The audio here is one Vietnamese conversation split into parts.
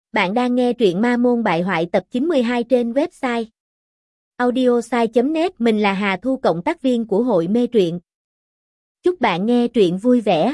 Bạn đang nghe truyện Ma Môn Bại Hoại tập 92 trên website audiosai.net. Mình là Hà Thu, cộng tác viên của hội mê truyện. Chúc bạn nghe truyện vui vẻ.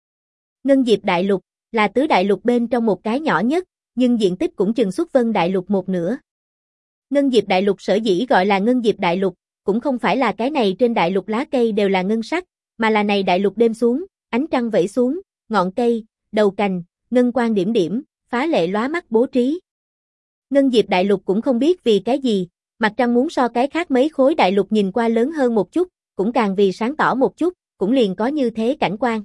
Ngân Diệp Đại Lục là tứ đại lục bên trong một cái nhỏ nhất, nhưng diện tích cũng chừng Xuất Vân Đại Lục một nửa. Ngân Diệp Đại Lục sở dĩ gọi là Ngân Diệp Đại Lục, cũng không phải là cái này trên đại lục lá cây đều là ngân sắc, mà là này đại lục đêm xuống, ánh trăng vẩy xuống, ngọn cây, đầu cành, ngân quang điểm điểm, phá lệ lóa mắt bố trí. Ngân Diệp Đại Lục cũng không biết vì cái gì, mặt trăng muốn so cái khác mấy khối đại lục nhìn qua lớn hơn một chút, cũng càng vì sáng tỏ một chút, cũng liền có như thế cảnh quan.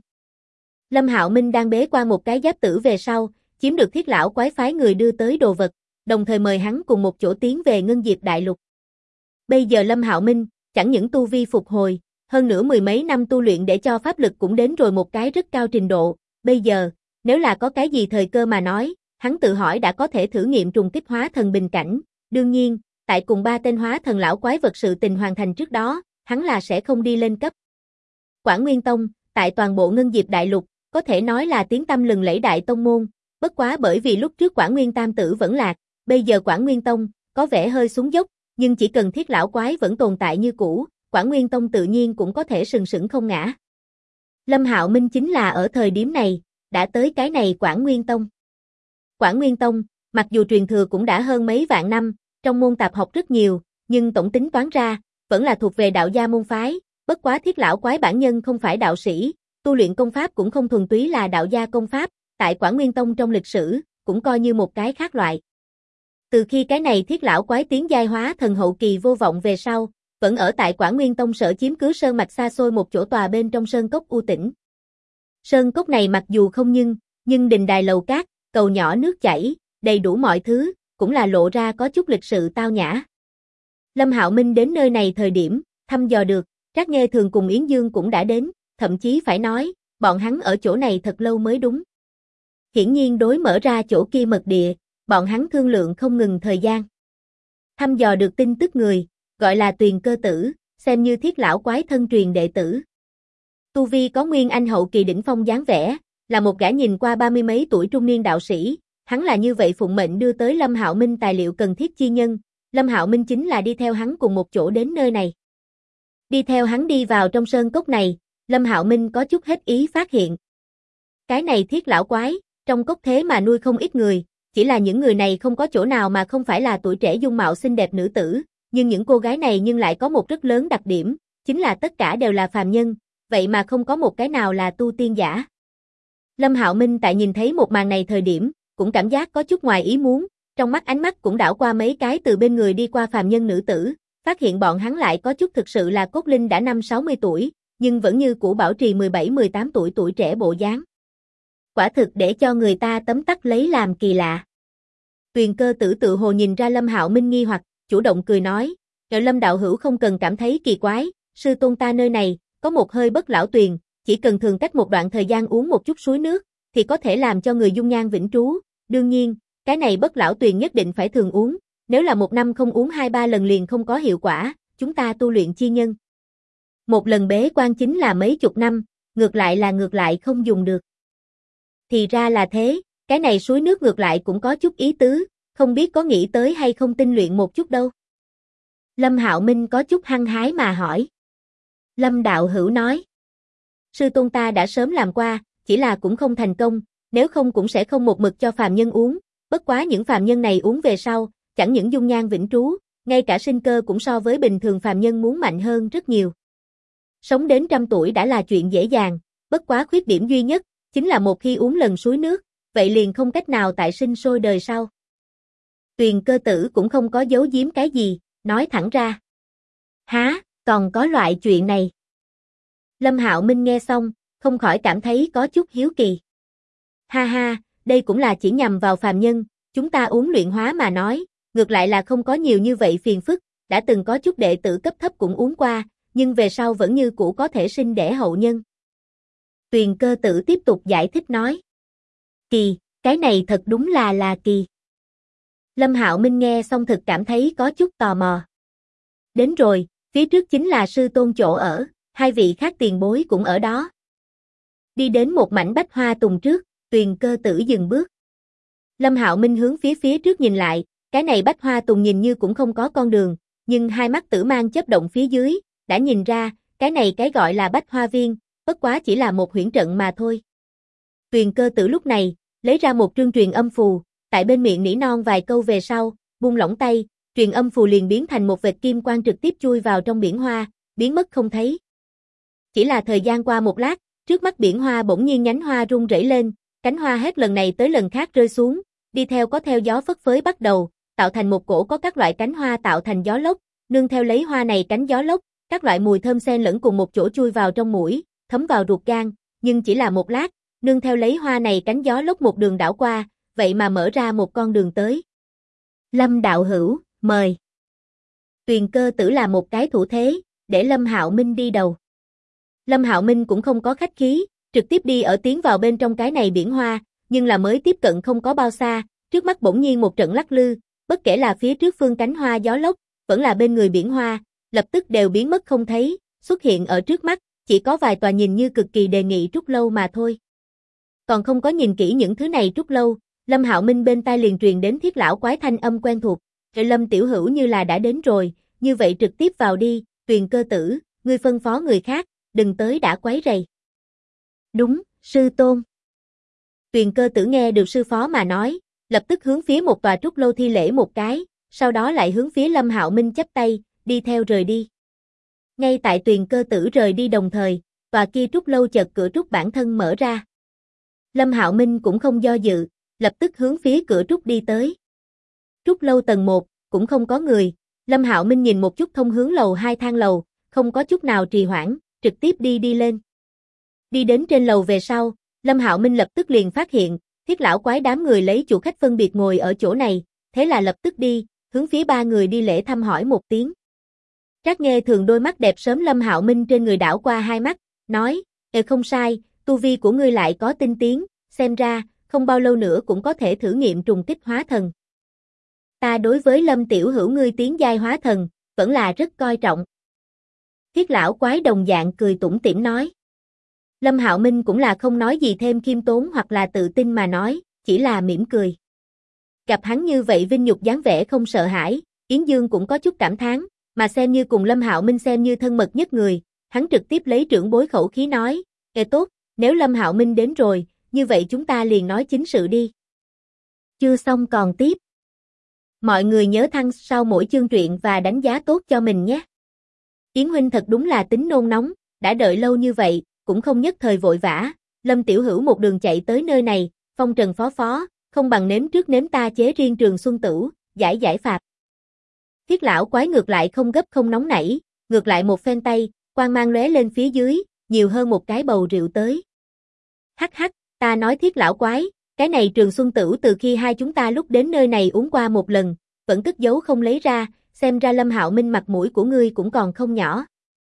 Lâm Hạo Minh đang bế quan một cái giáp tử về sau, chiếm được Thiết lão quái phái người đưa tới đồ vật, đồng thời mời hắn cùng một chỗ tiến về Ngân Diệp Đại Lục. Bây giờ Lâm Hạo Minh chẳng những tu vi phục hồi, hơn nữa mười mấy năm tu luyện để cho pháp lực cũng đến rồi một cái rất cao trình độ, bây giờ nếu là có cái gì thời cơ mà nói, hắn tự hỏi đã có thể thử nghiệm trùng kích hóa thần bình cảnh. Đương nhiên, tại cùng ba tên hóa thần lão quái vật sự tình hoàn thành trước đó, hắn là sẽ không đi lên cấp. Quảng Nguyên Tông, tại toàn bộ Ngân Diệp Đại Lục, có thể nói là tiếng tăm lừng lẫy đại tông môn, bất quá bởi vì lúc trước Quảng Nguyên Tam tử vẫn lạc, bây giờ Quảng Nguyên Tông có vẻ hơi xuống dốc, nhưng chỉ cần Thiết lão quái vẫn tồn tại như cũ, Quảng Nguyên Tông tự nhiên cũng có thể sừng sững không ngã. Lâm Hạo Minh chính là ở thời điểm này đã tới cái này Quảng Nguyên Tông. Quảng Nguyên Tông, mặc dù truyền thừa cũng đã hơn mấy vạn năm, trong môn tạp học rất nhiều, nhưng tổng tính toán ra, vẫn là thuộc về đạo gia môn phái, bất quá Thiết lão quái bản nhân không phải đạo sĩ, tu luyện công pháp cũng không thuần túy là đạo gia công pháp, tại Quảng Nguyên Tông trong lịch sử, cũng coi như một cái khác loại. Từ khi cái này Thiết lão quái tiến giai hóa thần hậu kỳ vô vọng về sau, vẫn ở tại Quảng Nguyên Tông sở chiếm cứ sơn mạch xa xôi một chỗ tòa bên trong sơn cốc u tĩnh. Sơn cốc này mặc dù không nhưng đình đài lầu cát, cầu nhỏ nước chảy, đầy đủ mọi thứ, cũng là lộ ra có chút lịch sự tao nhã. Lâm Hạo Minh đến nơi này thời điểm, thăm dò được, Trác Nghê Thường cùng Yến Dương cũng đã đến, thậm chí phải nói, bọn hắn ở chỗ này thật lâu mới đúng. Hiển nhiên đối mở ra chỗ kia mật địa, bọn hắn thương lượng không ngừng thời gian. Thăm dò được tin tức người, gọi là Tuyền Cơ Tử, xem như Thiết lão quái thân truyền đệ tử. Tu vi có nguyên anh hậu kỳ đỉnh phong dáng vẻ, là một gã nhìn qua 30 mấy tuổi trung niên đạo sĩ, hắn là như vậy phụng mệnh đưa tới Lâm Hạo Minh tài liệu cần thiết chi nhân, Lâm Hạo Minh chính là đi theo hắn cùng một chỗ đến nơi này. Đi theo hắn đi vào trong sơn cốc này, Lâm Hạo Minh có chút hết ý phát hiện. Cái này Thiết lão quái, trong cốc thế mà nuôi không ít người, chỉ là những người này không có chỗ nào mà không phải là tuổi trẻ dung mạo xinh đẹp nữ tử, nhưng những cô gái này nhưng lại có một rất lớn đặc điểm, chính là tất cả đều là phàm nhân, vậy mà không có một cái nào là tu tiên giả. Lâm Hạo Minh tại nhìn thấy một màn này thời điểm, cũng cảm giác có chút ngoài ý muốn, trong mắt ánh mắt cũng đảo qua mấy cái từ bên người đi qua phàm nhân nữ tử, phát hiện bọn hắn lại có chút thực sự là cốt linh đã 5-60 tuổi, nhưng vẫn như cũ bảo trì 17-18 tuổi tuổi trẻ bộ dáng. Quả thực để cho người ta tấm tắc lấy làm kỳ lạ. Tuyền Cơ Tử tự hồ nhìn ra Lâm Hạo Minh nghi hoặc, chủ động cười nói, Lâm đạo hữu không cần cảm thấy kỳ quái, sư tôn ta nơi này, có một hơi bất lão tuyền, chỉ cần thường cách một đoạn thời gian uống một chút suối nước, thì có thể làm cho người dung nhan vĩnh trú. Đương nhiên, cái này bất lão tuyền nhất định phải thường uống, nếu là một năm không uống 2-3 lần liền không có hiệu quả, chúng ta tu luyện chi nhân. Một lần bế quan chính là mấy chục năm, ngược lại không dùng được. Thì ra là thế, cái này suối nước ngược lại cũng có chút ý tứ, không biết có nghĩ tới hay không tinh luyện một chút đâu. Lâm Hạo Minh có chút hăng hái mà hỏi. Lâm đạo hữu nói, sư tôn ta đã sớm làm qua, chỉ là cũng không thành công, nếu không cũng sẽ không một mực cho phàm nhân uống, bất quá những phàm nhân này uống về sau, chẳng những dung nhan vĩnh trú, ngay cả sinh cơ cũng so với bình thường phàm nhân muốn mạnh hơn rất nhiều. Sống đến 100 tuổi đã là chuyện dễ dàng, bất quá khuyết điểm duy nhất, chính là một khi uống lần suối nước, vậy liền không cách nào tại sinh sôi đời sau. Tuyền Cơ Tử cũng không có giấu giếm cái gì, nói thẳng ra. Há, còn có loại chuyện này. Lâm Hạo Minh nghe xong, không khỏi cảm thấy có chút hiếu kỳ. Ha ha, đây cũng là chỉ nhằm vào phàm nhân, chúng ta uống luyện hóa mà nói, ngược lại là không có nhiều như vậy phiền phức, đã từng có chút đệ tử cấp thấp cũng uống qua, nhưng về sau vẫn như cũ có thể sinh đẻ hậu nhân. Tuyền Cơ Tử tiếp tục giải thích nói. Kỳ, cái này thật đúng là kỳ. Lâm Hạo Minh nghe xong thực cảm thấy có chút tò mò. Đến rồi, phía trước chính là sư tôn chỗ ở, hai vị khác tiền bối cũng ở đó. Đi đến một mảnh bách hoa tùng trước, Tuyền Cơ Tử dừng bước. Lâm Hạo Minh hướng phía trước nhìn lại, cái này Bách Hoa Tùng nhìn như cũng không có con đường, nhưng hai mắt tử mang chớp động phía dưới, đã nhìn ra, cái này cái gọi là Bách Hoa Viên, bất quá chỉ là một huyễn trận mà thôi. Tuyền Cơ Tử lúc này, lấy ra một trương truyền âm phù, tại bên miệng nỉ non vài câu về sau, buông lỏng tay, truyền âm phù liền biến thành một vệt kim quang trực tiếp chui vào trong biển hoa, biến mất không thấy. Chỉ là thời gian qua một lát, trước mắt biển hoa bỗng nhiên nhánh hoa rung rẩy lên, cánh hoa hết lần này tới lần khác rơi xuống, đi theo có theo gió phất phới bắt đầu, tạo thành một cổ có các loại cánh hoa tạo thành gió lốc, nương theo lấy hoa này cánh gió lốc, các loại mùi thơm xen lẫn cùng một chỗ chui vào trong mũi, thấm vào ruột gan, nhưng chỉ là một lát, nương theo lấy hoa này cánh gió lốc một đường đảo qua, vậy mà mở ra một con đường tới. Lâm đạo hữu, mời. Tuyền Cơ Tử là một cái thủ thế, để Lâm Hạo Minh đi đầu. Lâm Hạo Minh cũng không có khách khí, trực tiếp đi ở tiến vào bên trong cái này biển hoa, nhưng là mới tiếp cận không có bao xa, trước mắt bỗng nhiên một trận lắc lư, bất kể là phía trước phương cánh hoa gió lốc, vẫn là bên người biển hoa, lập tức đều biến mất không thấy, xuất hiện ở trước mắt, chỉ có vài tòa nhìn như cực kỳ đề nghị trúc lâu mà thôi. Còn không có nhìn kỹ những thứ này trúc lâu, Lâm Hạo Minh bên tai liền truyền đến Thiết lão quái thanh âm quen thuộc, Lâm tiểu hữu như là đã đến rồi, như vậy trực tiếp vào đi, Tuyền Cơ Tử, ngươi phân phó người khác, đừng tới đã quấy rầy. Đúng, sư tôn. Tuyền Cơ Tử nghe được sư phó mà nói, lập tức hướng phía một tòa trúc lâu thi lễ một cái, sau đó lại hướng phía Lâm Hạo Minh chắp tay, đi theo rời đi. Ngay tại Tuyền Cơ Tử rời đi đồng thời, tòa kia trúc lâu chợt cửa trúc bản thân mở ra. Lâm Hạo Minh cũng không do dự, lập tức hướng phía cửa trúc đi tới. Trúc lâu tầng 1, cũng không có người, Lâm Hạo Minh nhìn một chút thông hướng lầu 2 thang lầu, không có chút nào trì hoãn, trực tiếp đi lên. Đi đến trên lầu về sau, Lâm Hạo Minh lập tức liền phát hiện, Thiết lão quái đám người lấy chủ khách phân biệt ngồi ở chỗ này, thế là lập tức đi, hướng phía ba người đi lễ thăm hỏi một tiếng. Trác Nghê Thường đôi mắt đẹp sớm Lâm Hạo Minh trên người đảo qua hai mắt, nói, không sai, tu vi của ngươi lại có tinh tiến, xem ra, không bao lâu nữa cũng có thể thử nghiệm trùng kích hóa thần. Ta đối với Lâm tiểu hữu ngươi tiến giai hóa thần, vẫn là rất coi trọng. Thiết lão quái đồng dạng cười tủm tỉm nói. Lâm Hạo Minh cũng là không nói gì thêm khiêm tốn hoặc là tự tin mà nói, chỉ là mỉm cười. Gặp hắn như vậy vinh nhục dáng vẻ không sợ hãi, Yến Dương cũng có chút cảm thán, mà xem như cùng Lâm Hạo Minh xem như thân mật nhất người, hắn trực tiếp lấy trưởng bối khẩu khí nói, tốt, nếu Lâm Hạo Minh đến rồi, như vậy chúng ta liền nói chính sự đi. Chưa xong còn tiếp. Mọi người nhớ thăng sau mỗi chương truyện và đánh giá tốt cho mình nhé. Yến huynh thật đúng là tính nôn nóng, đã đợi lâu như vậy, cũng không nhất thời vội vã, Lâm tiểu hữu một đường chạy tới nơi này, phong trần phó, không bằng nếm trước nếm ta chế riêng Trường Xuân Tửu, giải phạt. Thiết lão quái ngược lại không gấp không nóng nảy, ngược lại một phen tay, quang mang lóe lên phía dưới, nhiều hơn một cái bầu rượu tới. Hắc, ta nói Thiết lão quái, cái này Trường Xuân Tửu từ khi hai chúng ta lúc đến nơi này uống qua một lần, vẫn cất giấu không lấy ra, xem ra Lâm Hạo Minh mặt mũi của ngươi cũng còn không nhỏ.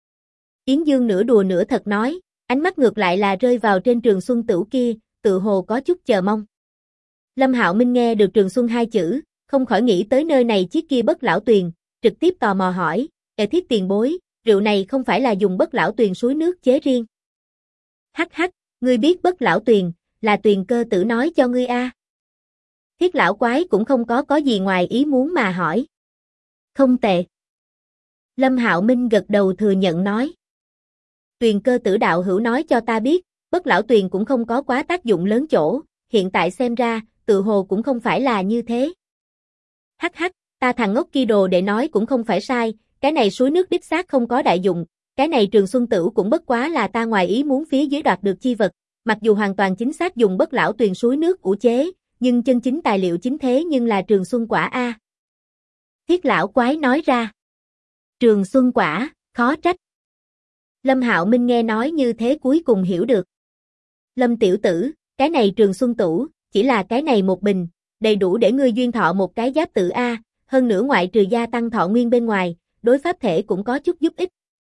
Yến Dương nửa đùa nửa thật nói, ánh mắt ngược lại là rơi vào trên Trường Xuân Tửu kia, tự hồ có chút chờ mong. Lâm Hạo Minh nghe được Trường Xuân hai chữ, không khỏi nghĩ tới nơi này chiếc kia Bất Lão Tuyền, trực tiếp tò mò hỏi, Thiết tiền bối, rượu này không phải là dùng Bất Lão Tuyền suối nước chế riêng. Hắc, ngươi biết Bất Lão Tuyền, là Tuyền Cơ Tử nói cho ngươi a. Thiết lão quái cũng không có gì ngoài ý muốn mà hỏi. Không tệ. Lâm Hạo Minh gật đầu thừa nhận nói. Tuyền Cơ Tử đạo hữu nói cho ta biết, Bất Lão Tuyền cũng không có quá tác dụng lớn chỗ, hiện tại xem ra, tự hồ cũng không phải là như thế. Hắc, ta thằng ngốc kia đồ để nói cũng không phải sai, cái này suối nước đích xác không có đại dụng, cái này Trường Xuân Tửu cũng bất quá là ta ngoài ý muốn phía dưới đoạt được chi vật, mặc dù hoàn toàn chính xác dùng Bất Lão Tuyền suối nước ủ chế, nhưng chân chính tài liệu chính thế nhưng là Trường Xuân quả a. Thiết lão quái nói ra. Trường Xuân quả, khó trách. Lâm Hạo Minh nghe nói như thế cuối cùng hiểu được. Lâm tiểu tử, cái này Trường Xuân Tửu, chỉ là cái này một bình, đầy đủ để ngươi duyên thọ một cái giáp tự a, hơn nữa ngoại trừ gia tăng thọ nguyên bên ngoài, đối pháp thể cũng có chút giúp ích.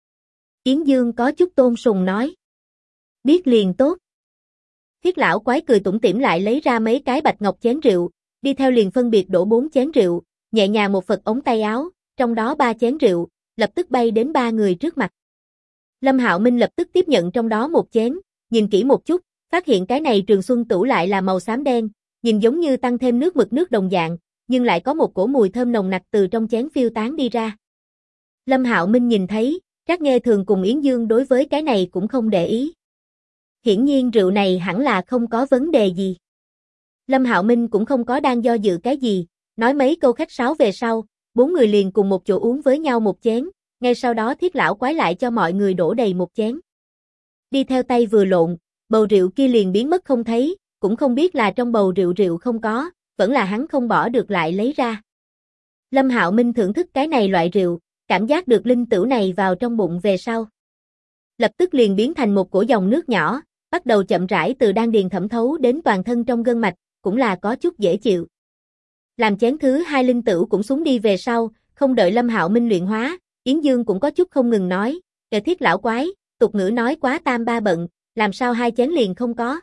Yến Dương có chút tôn sùng nói. Biết liền tốt. Thiết lão quái cười tủm tỉm lại lấy ra mấy cái bạch ngọc chén rượu, đi theo liền phân biệt đổ 4 chén rượu, nhẹ nhàng một phật ống tay áo, trong đó 3 chén rượu, lập tức bay đến 3 người trước mặt. Lâm Hạo Minh lập tức tiếp nhận trong đó một chén, nhìn kỹ một chút, phát hiện cái này Trường Xuân Tửu lại là màu xám đen, nhìn giống như tăng thêm nước mực nước đồng dạng, nhưng lại có một cổ mùi thơm nồng nặc từ trong chén phiêu tán đi ra. Lâm Hạo Minh nhìn thấy, Trác Nghê Thường cùng Yến Dương đối với cái này cũng không để ý. Hiển nhiên rượu này hẳn là không có vấn đề gì. Lâm Hạo Minh cũng không có đang do dự cái gì, nói mấy câu khách sáo về sau, 4 người liền cùng một chỗ uống với nhau một chén, ngay sau đó Thiết lão quái lại cho mọi người đổ đầy một chén. Đi theo tay vừa lộn, bầu rượu kia liền biến mất không thấy, cũng không biết là trong bầu rượu không có, vẫn là hắn không bỏ được lại lấy ra. Lâm Hạo Minh thưởng thức cái này loại rượu, cảm giác được linh tửu này vào trong bụng về sau. Lập tức liền biến thành một cổ dòng nước nhỏ, bắt đầu chậm rãi từ đan điền thẩm thấu đến toàn thân trong gân mạch, cũng là có chút dễ chịu. Làm chén thứ 2 linh tửu cũng xuống đi về sau, không đợi Lâm Hạo Minh luyện hóa, Yến Dương cũng có chút không ngừng nói, "Kệ Thiết lão quái, tục ngữ nói quá tam ba bận, làm sao 2 chén liền không có?"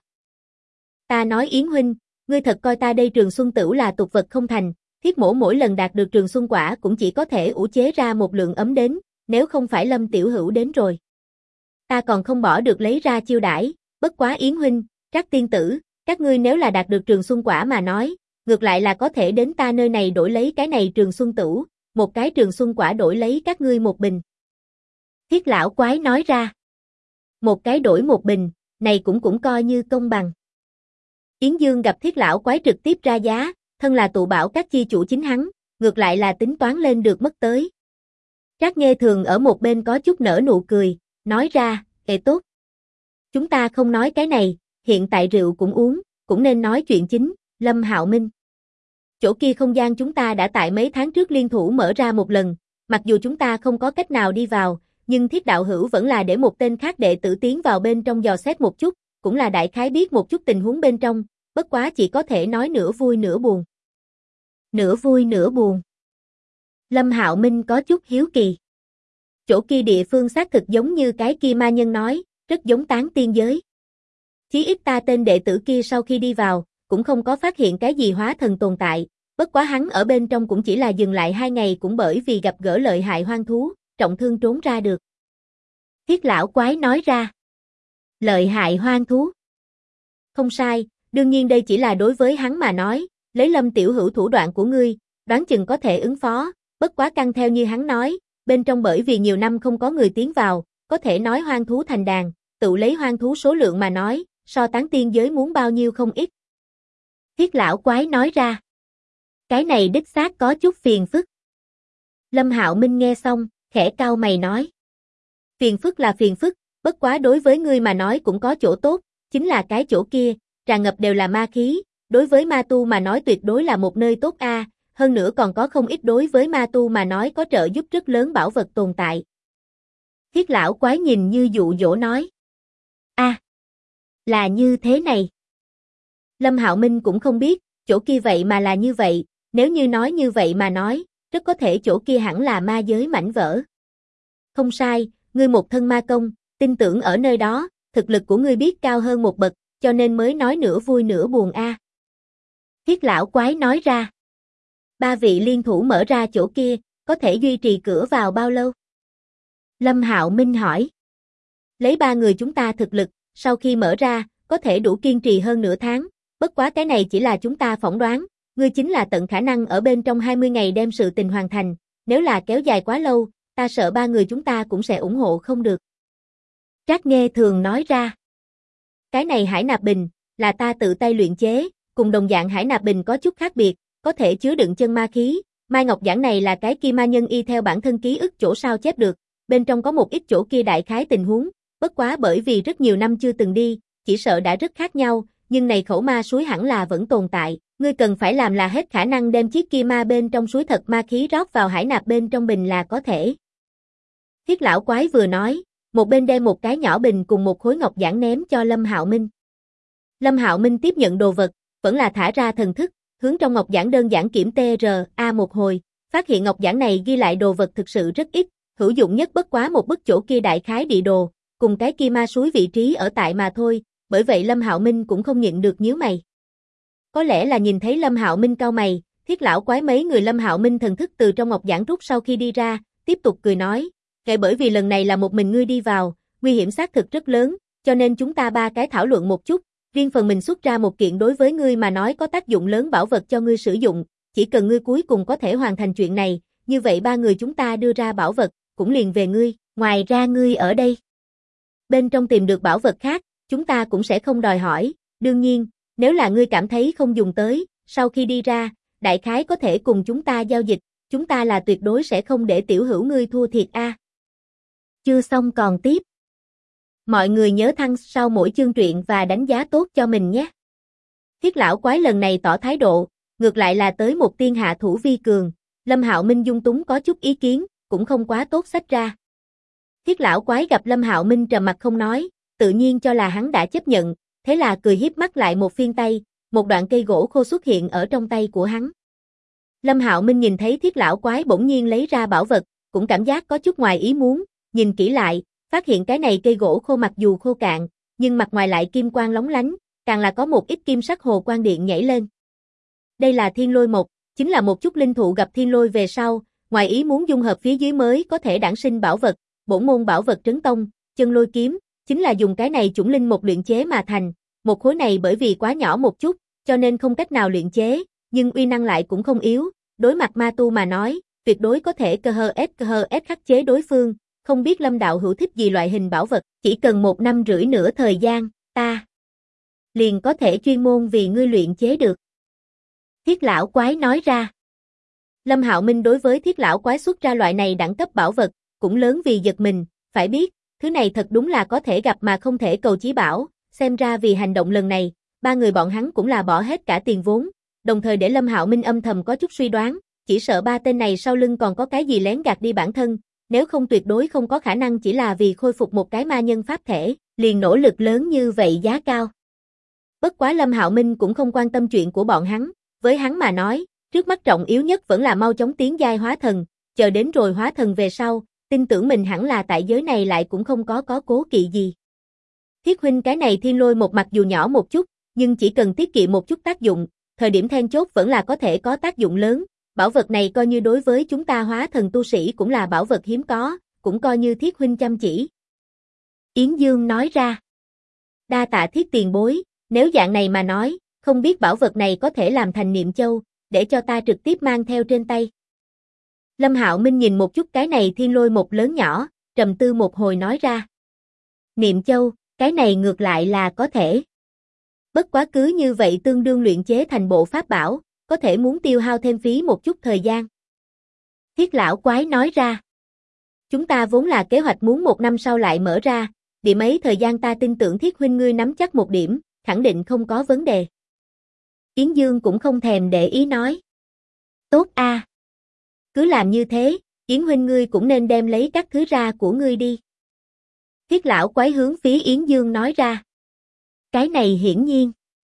Ta nói Yến huynh, ngươi thật coi ta đây Trường Xuân Tửu là tục vật không thành, Thiết mỗ mỗi lần đạt được Trường Xuân quả cũng chỉ có thể ủ chế ra một lượng ấm đến, nếu không phải Lâm tiểu hữu đến rồi. Ta còn không bỏ được lấy ra chiêu đãi, bất quá Yến huynh, Trác tiên tử, các ngươi nếu là đạt được Trường Xuân quả mà nói, ngược lại là có thể đến ta nơi này đổi lấy cái này Trường Xuân Tửu, một cái Trường Xuân quả đổi lấy các ngươi một bình. Thiết lão quái nói ra. Một cái đổi một bình, này cũng coi như công bằng. Yến Dương gặp Thiết lão quái trực tiếp ra giá, thân là tụ bảo các chi chủ chính hắn, ngược lại là tính toán lên được mất tới. Trác Nghê Thường ở một bên có chút nở nụ cười, nói ra, tốt. Chúng ta không nói cái này, hiện tại rượu cũng uống, cũng nên nói chuyện chính, Lâm Hạo Minh. Chỗ kia không gian chúng ta đã tại mấy tháng trước liên thủ mở ra một lần, mặc dù chúng ta không có cách nào đi vào, nhưng Thiết đạo hữu vẫn là để một tên khác đệ tử tiến vào bên trong dò xét một chút, cũng là đại khái biết một chút tình huống bên trong, bất quá chỉ có thể nói nửa vui nửa buồn. Nửa vui nửa buồn. Lâm Hạo Minh có chút hiếu kỳ. Chỗ kia địa phương xác thực giống như cái kia ma nhân nói, rất giống tán tiên giới. Chí ít ta tên đệ tử kia sau khi đi vào, cũng không có phát hiện cái gì hóa thần tồn tại, bất quá hắn ở bên trong cũng chỉ là dừng lại 2 ngày cũng bởi vì gặp gỡ lợi hại hoang thú, trọng thương trốn ra được. Thiết lão quái nói ra. Lợi hại hoang thú. Không sai, đương nhiên đây chỉ là đối với hắn mà nói, lấy Lâm tiểu hữu thủ đoạn của ngươi, đoán chừng có thể ứng phó, bất quá căn theo như hắn nói, bên trong bởi vì nhiều năm không có người tiến vào, có thể nói hoang thú thành đàn, tự lấy hoang thú số lượng mà nói, so tán tiên giới muốn bao nhiêu không ít. Thiết lão quái nói ra. Cái này đích xác có chút phiền phức. Lâm Hạo Minh nghe xong, khẽ cau mày nói. Phiền phức là phiền phức, bất quá đối với ngươi mà nói cũng có chỗ tốt, chính là cái chỗ kia, tràn ngập đều là ma khí, đối với ma tu mà nói tuyệt đối là một nơi tốt a, hơn nữa còn có không ít đối với ma tu mà nói có trợ giúp rất lớn bảo vật tồn tại. Thiết lão quái nhìn như dụ dỗ nói. Là như thế này. Lâm Hạo Minh cũng không biết, chỗ kia vậy mà là như vậy, nếu như nói như vậy mà nói, rất có thể chỗ kia hẳn là ma giới mảnh vỡ. Không sai, ngươi một thân ma công, tin tưởng ở nơi đó, thực lực của ngươi biết cao hơn một bậc, cho nên mới nói nửa vui nửa buồn a. Thiết lão quái nói ra. 3 vị liên thủ mở ra chỗ kia, có thể duy trì cửa vào bao lâu? Lâm Hạo Minh hỏi. Lấy 3 người chúng ta thực lực, sau khi mở ra, có thể đủ kiên trì hơn nửa tháng, bất quá cái này chỉ là chúng ta phỏng đoán, ngươi chính là tận khả năng ở bên trong 20 ngày đem sự tình hoàn thành, nếu là kéo dài quá lâu, ta sợ 3 người chúng ta cũng sẽ ủng hộ không được. Trác Nghê Thường nói ra. Cái này hải nạp bình, là ta tự tay luyện chế, cùng đồng dạng hải nạp bình có chút khác biệt, có thể chứa đựng chân ma khí, Mai Ngọc Giản này là cái kia ma nhân y theo bản thân ký ức chỗ sao chép được, bên trong có một ít chỗ kia đại khái tình huống, bất quá bởi vì rất nhiều năm chưa từng đi, chỉ sợ đã rất khác nhau, nhưng này khẩu ma suối hẳn là vẫn tồn tại, ngươi cần phải làm là hết khả năng đem chiếc kia ma bên trong suối thật ma khí rót vào hải nạp bên trong bình là có thể. Thiết lão quái vừa nói, một bên đem một cái nhỏ bình cùng một khối ngọc giản ném cho Lâm Hạo Minh. Lâm Hạo Minh tiếp nhận đồ vật, vẫn là thả ra thần thức, hướng trong ngọc giản đơn giản kiểm TRA một hồi, phát hiện ngọc giản này ghi lại đồ vật thực sự rất ít, hữu dụng nhất bất quá một bức chỗ kia đại khái địa đồ, cùng cái kia ma suối vị trí ở tại mà thôi, bởi vậy Lâm Hạo Minh cũng không nhịn được nhíu mày. Có lẽ là nhìn thấy Lâm Hạo Minh cau mày, Thiết lão quái mấy người Lâm Hạo Minh thần thức từ trong ngọc giản rút sau khi đi ra, tiếp tục cười nói, kể bởi vì lần này là một mình ngươi đi vào, nguy hiểm xác thực rất lớn, cho nên chúng ta 3 cái thảo luận một chút, riêng phần mình xuất ra một kiện đối với ngươi mà nói có tác dụng lớn bảo vật cho ngươi sử dụng, chỉ cần ngươi cuối cùng có thể hoàn thành chuyện này, như vậy ba người chúng ta đưa ra bảo vật, cũng liền về ngươi, ngoài ra ngươi ở đây. Bên trong tìm được bảo vật khác, chúng ta cũng sẽ không đòi hỏi, đương nhiên, nếu là ngươi cảm thấy không dùng tới, sau khi đi ra, đại khái có thể cùng chúng ta giao dịch, chúng ta là tuyệt đối sẽ không để tiểu hữu ngươi thua thiệt a. Chưa xong còn tiếp. Mọi người nhớ thăng sau mỗi chương truyện và đánh giá tốt cho mình nhé. Thiết lão quái lần này tỏ thái độ, ngược lại là tới một tiên hạ thủ vi cường, Lâm Hạo Minh dung túng có chút ý kiến, cũng không quá tốt xách ra. Thiết lão quái gặp Lâm Hạo Minh trầm mặt không nói, tự nhiên cho là hắn đã chấp nhận, thế là cười hiếp mắt lại một phiên tay, một đoạn cây gỗ khô xuất hiện ở trong tay của hắn. Lâm Hạo Minh nhìn thấy thiết lão quái bỗng nhiên lấy ra bảo vật, cũng cảm giác có chút ngoài ý muốn, nhìn kỹ lại, phát hiện cái này cây gỗ khô mặc dù khô cạn, nhưng mặt ngoài lại kim quang lóng lánh, càng là có một ít kim sắc hồ quang điện nhảy lên. Đây là thiên lôi mộc, chính là một chút linh thụ gặp thiên lôi về sau, ngoài ý muốn dung hợp phía dưới mới có thể đản sinh bảo vật, bổn môn bảo vật trấn tông, chân lôi kiếm, chính là dùng cái này chủng linh mộc luyện chế mà thành, một khối này bởi vì quá nhỏ một chút, cho nên không cách nào luyện chế, nhưng uy năng lại cũng không yếu, đối mặt ma tu mà nói, tuyệt đối có thể cơ hơ ép khắc chế đối phương, không biết Lâm đạo hữu thích gì loại hình bảo vật, chỉ cần 1 năm rưỡi nửa thời gian, ta liền có thể chuyên môn vì ngươi luyện chế được. Thiết lão quái nói ra. Lâm Hạo Minh đối với thiết lão quái xuất ra loại này đẳng cấp bảo vật, cũng lớn vì giật mình, phải biết, thứ này thật đúng là có thể gặp mà không thể cầu chí bảo, xem ra vì hành động lần này, ba người bọn hắn cũng là bỏ hết cả tiền vốn, đồng thời để Lâm Hạo Minh âm thầm có chút suy đoán, chỉ sợ ba tên này sau lưng còn có cái gì lén gạt đi bản thân, nếu không tuyệt đối không có khả năng chỉ là vì khôi phục một cái ma nhân pháp thể, liền nỗ lực lớn như vậy giá cao. Bất quá Lâm Hạo Minh cũng không quan tâm chuyện của bọn hắn, với hắn mà nói, trước mắt trọng yếu nhất vẫn là mau chóng tiến giai hóa thần, chờ đến rồi hóa thần về sau, tin tưởng mình hẳn là tại giới này lại cũng không có cố kỵ gì. Thiết huynh cái này thiên lôi một mặc dù nhỏ một chút, nhưng chỉ cần tiết kiệm một chút tác dụng, thời điểm then chốt vẫn là có thể có tác dụng lớn, bảo vật này coi như đối với chúng ta hóa thần tu sĩ cũng là bảo vật hiếm có, cũng coi như Thiết huynh chăm chỉ. Yến Dương nói ra. Đa tạ Thiết tiền bối, nếu dạng này mà nói, không biết bảo vật này có thể làm thành niệm châu, để cho ta trực tiếp mang theo trên tay. Lâm Hạo Minh nhìn một chút cái này thiên lôi một lớn nhỏ, trầm tư một hồi nói ra. Niệm châu, cái này ngược lại là có thể. Bất quá cứ như vậy tương đương luyện chế thành bộ pháp bảo, có thể muốn tiêu hao thêm phí một chút thời gian. Thiết lão quái nói ra. Chúng ta vốn là kế hoạch muốn 1 năm sau lại mở ra, điểm ấy thời gian ta tin tưởng Thiết huynh ngươi nắm chắc một điểm, khẳng định không có vấn đề. Yến Dương cũng không thèm để ý nói. Tốt a. Cứ làm như thế, Yến huynh ngươi cũng nên đem lấy các thứ ra của ngươi đi. Thiết lão quái hướng phía Yến Dương nói ra. Cái này hiển nhiên.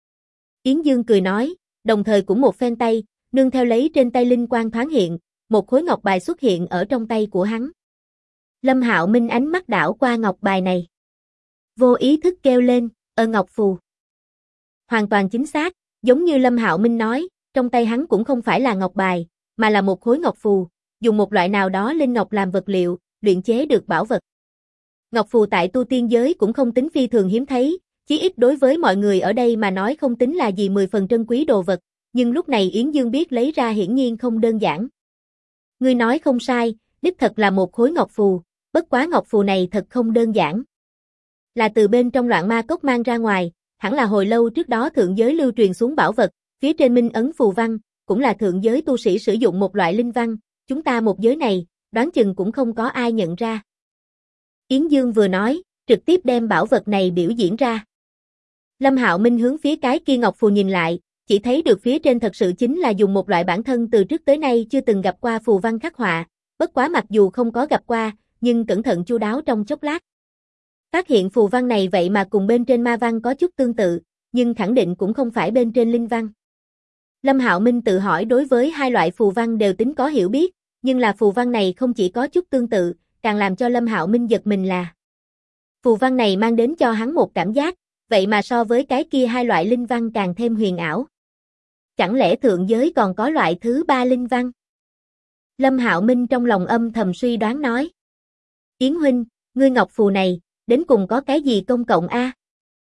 Yến Dương cười nói, đồng thời cũng một phen tay, nương theo lấy trên tay linh quang thoáng hiện, một khối ngọc bài xuất hiện ở trong tay của hắn. Lâm Hạo Minh ánh mắt đảo qua ngọc bài này. Vô ý thức kêu lên, ngọc phù. Hoàn toàn chính xác, giống như Lâm Hạo Minh nói, trong tay hắn cũng không phải là ngọc bài, mà là một khối ngọc phù, dùng một loại nào đó linh ngọc làm vật liệu, luyện chế được bảo vật. Ngọc phù tại tu tiên giới cũng không tính phi thường hiếm thấy, chí ít đối với mọi người ở đây mà nói không tính là gì 10 phần trân quý đồ vật, nhưng lúc này Yến Dương biết lấy ra hiển nhiên không đơn giản. Ngươi nói không sai, đích thật là một khối ngọc phù, bất quá ngọc phù này thật không đơn giản. Là từ bên trong loạn ma cốc mang ra ngoài, hẳn là hồi lâu trước đó thượng giới lưu truyền xuống bảo vật, phía trên minh ấn phù văn, cũng là thượng giới tu sĩ sử dụng một loại linh văn, chúng ta một giới này, đoán chừng cũng không có ai nhận ra. Yến Dương vừa nói, trực tiếp đem bảo vật này biểu diễn ra. Lâm Hạo Minh hướng phía cái kia ngọc phù nhìn lại, chỉ thấy được phía trên thật sự chính là dùng một loại bản thân từ trước tới nay chưa từng gặp qua phù văn khắc họa, bất quá mặc dù không có gặp qua, nhưng cẩn thận chu đáo trong chốc lát. Phát hiện phù văn này vậy mà cùng bên trên ma văn có chút tương tự, nhưng khẳng định cũng không phải bên trên linh văn. Lâm Hạo Minh tự hỏi đối với hai loại phù văn đều tính có hiểu biết, nhưng là phù văn này không chỉ có chút tương tự, càng làm cho Lâm Hạo Minh giật mình là phù văn này mang đến cho hắn một cảm giác, vậy mà so với cái kia hai loại linh văn càng thêm huyền ảo. Chẳng lẽ thượng giới còn có loại thứ ba linh văn? Lâm Hạo Minh trong lòng âm thầm suy đoán nói. Yến huynh, ngươi ngọc phù này, đến cùng có cái gì công cộng a?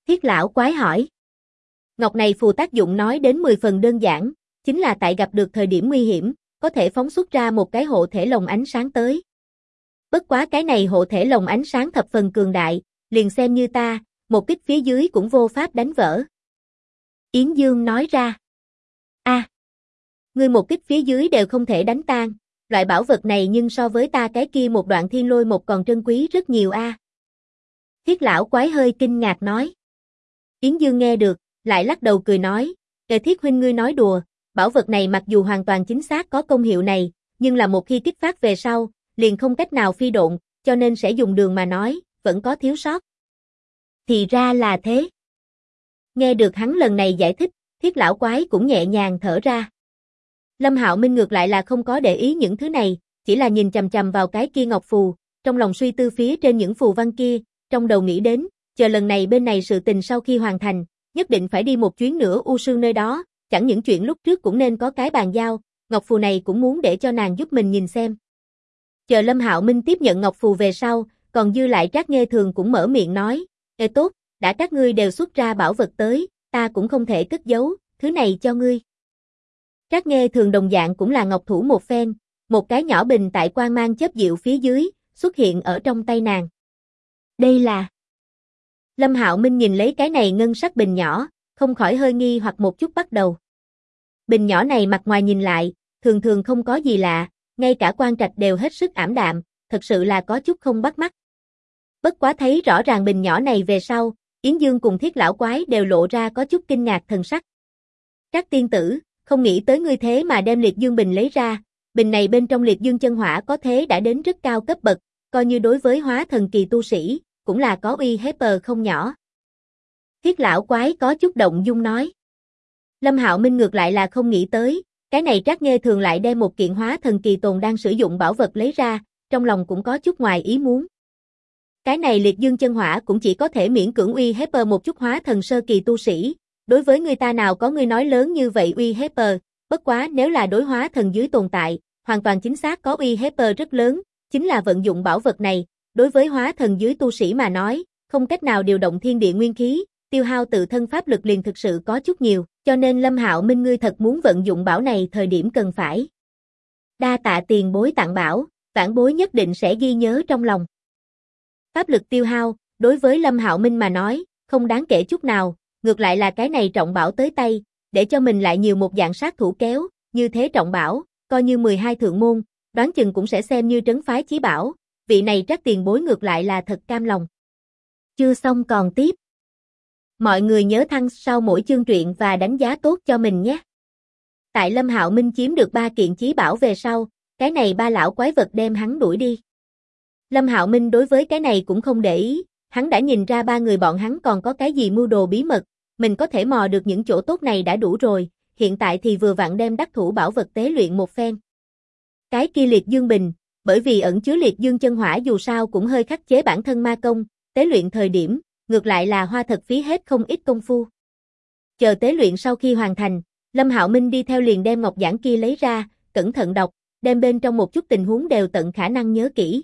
Thiết lão quái hỏi. Ngọc này phù tác dụng nói đến 10 phần đơn giản, chính là tại gặp được thời điểm nguy hiểm, có thể phóng xuất ra một cái hộ thể lồng ánh sáng tới. Bất quá cái này hộ thể lồng ánh sáng thập phần cường đại, liền xem như ta, một kích phía dưới cũng vô pháp đánh vỡ. Yến Dương nói ra. Ngươi một kích phía dưới đều không thể đánh tan, loại bảo vật này nhưng so với ta cái kia một đoạn thiên lôi một còn trân quý rất nhiều a. Thiết lão quái hơi kinh ngạc nói. Yến Dương nghe được, lại lắc đầu cười nói, Thiết huynh ngươi nói đùa, bảo vật này mặc dù hoàn toàn chính xác có công hiệu này, nhưng là một khi kích phát về sau, liền không cách nào phi độn, cho nên sẽ dùng đường mà nói, vẫn có thiếu sót. Thì ra là thế. Nghe được hắn lần này giải thích, Thiết lão quái cũng nhẹ nhàng thở ra. Lâm Hạo Minh ngược lại là không có để ý những thứ này, chỉ là nhìn chằm chằm vào cái kia ngọc phù, trong lòng suy tư phía trên những phù văn kia, trong đầu nghĩ đến, chờ lần này bên này sự tình sau khi hoàn thành, nhất định phải đi một chuyến nữa U Sương nơi đó, chẳng những chuyện lúc trước cũng nên có cái bàn giao, ngọc phù này cũng muốn để cho nàng giúp mình nhìn xem. Chờ Lâm Hạo Minh tiếp nhận ngọc phù về sau, còn dư lại Trác Nghê Thường cũng mở miệng nói, tốt, đã các ngươi đều xuất ra bảo vật tới, ta cũng không thể cất giấu, thứ này cho ngươi. Trác Nghê Thường đồng dạng cũng là ngọc thủ một phen, một cái nhỏ bình tại quang mang chớp diệu phía dưới, xuất hiện ở trong tay nàng. Đây là... Lâm Hạo Minh nhìn lấy cái này ngân sắc bình nhỏ, không khỏi hơi nghi hoặc một chút bắt đầu. Bình nhỏ này mặt ngoài nhìn lại, thường thường không có gì lạ, ngay cả quan trạch đều hết sức ảm đạm, thật sự là có chút không bắt mắt. Bất quá thấy rõ ràng bình nhỏ này về sau, Yến Dương cùng Thiết lão quái đều lộ ra có chút kinh ngạc thần sắc. Trác tiên tử, không nghĩ tới ngươi thế mà đem liệt dương bình lấy ra, bình này bên trong liệt dương chân hỏa có thế đã đến rất cao cấp bậc, coi như đối với hóa thần kỳ tu sĩ, cũng là có uy hiếp không nhỏ. Thiết lão quái có chút động dung nói. Lâm Hạo Minh ngược lại là không nghĩ tới, cái này Trác Nghê Thường lại đem một kiện hóa thần kỳ tồn đang sử dụng bảo vật lấy ra, trong lòng cũng có chút ngoài ý muốn. Cái này liệt dương chân hỏa cũng chỉ có thể miễn cưỡng uy hiếp một chút hóa thần sơ kỳ tu sĩ, đối với người ta nào có người nói lớn như vậy uy hiếp, bất quá nếu là đối hóa thần dưới tồn tại, hoàn toàn chính xác có uy hiếp rất lớn, chính là vận dụng bảo vật này, đối với hóa thần dưới tu sĩ mà nói, không cách nào điều động thiên địa nguyên khí, tiêu hao tự thân pháp lực liền thực sự có chút nhiều, cho nên Lâm Hạo Minh ngươi thật muốn vận dụng bảo này thời điểm cần phải. Đa tạ tiền bối tặng bảo, vãn bối nhất định sẽ ghi nhớ trong lòng. Pháp lực tiêu hao, đối với Lâm Hạo Minh mà nói, không đáng kể chút nào, ngược lại là cái này trọng bảo tới tay, để cho mình lại nhiều một dạng sát thủ kéo, như thế trọng bảo, coi như 12 thượng môn, đoán chừng cũng sẽ xem như trấn phái chí bảo, vị này Trác tiền bối ngược lại là thật cam lòng. Chưa xong còn tiếp. Mọi người nhớ thăng sau mỗi chương truyện và đánh giá tốt cho mình nhé. Tại Lâm Hạo Minh chiếm được 3 kiện chí bảo về sau, cái này ba lão quái vật đem hắn đuổi đi. Lâm Hạo Minh đối với cái này cũng không để ý, hắn đã nhìn ra ba người bọn hắn còn có cái gì mưu đồ bí mật, mình có thể mò được những chỗ tốt này đã đủ rồi, hiện tại thì vừa vặn đem đắc thủ bảo vật tế luyện một phen. Cái kia liệt dương bình, bởi vì ẩn chứa liệt dương chân hỏa dù sao cũng hơi khắc chế bản thân ma công, tế luyện thời điểm, ngược lại là hoa thật phí hết không ít công phu. Chờ tế luyện sau khi hoàn thành, Lâm Hạo Minh đi theo liền đem ngọc giản kia lấy ra, cẩn thận đọc, đem bên trong một chút tình huống đều tận khả năng nhớ kỹ.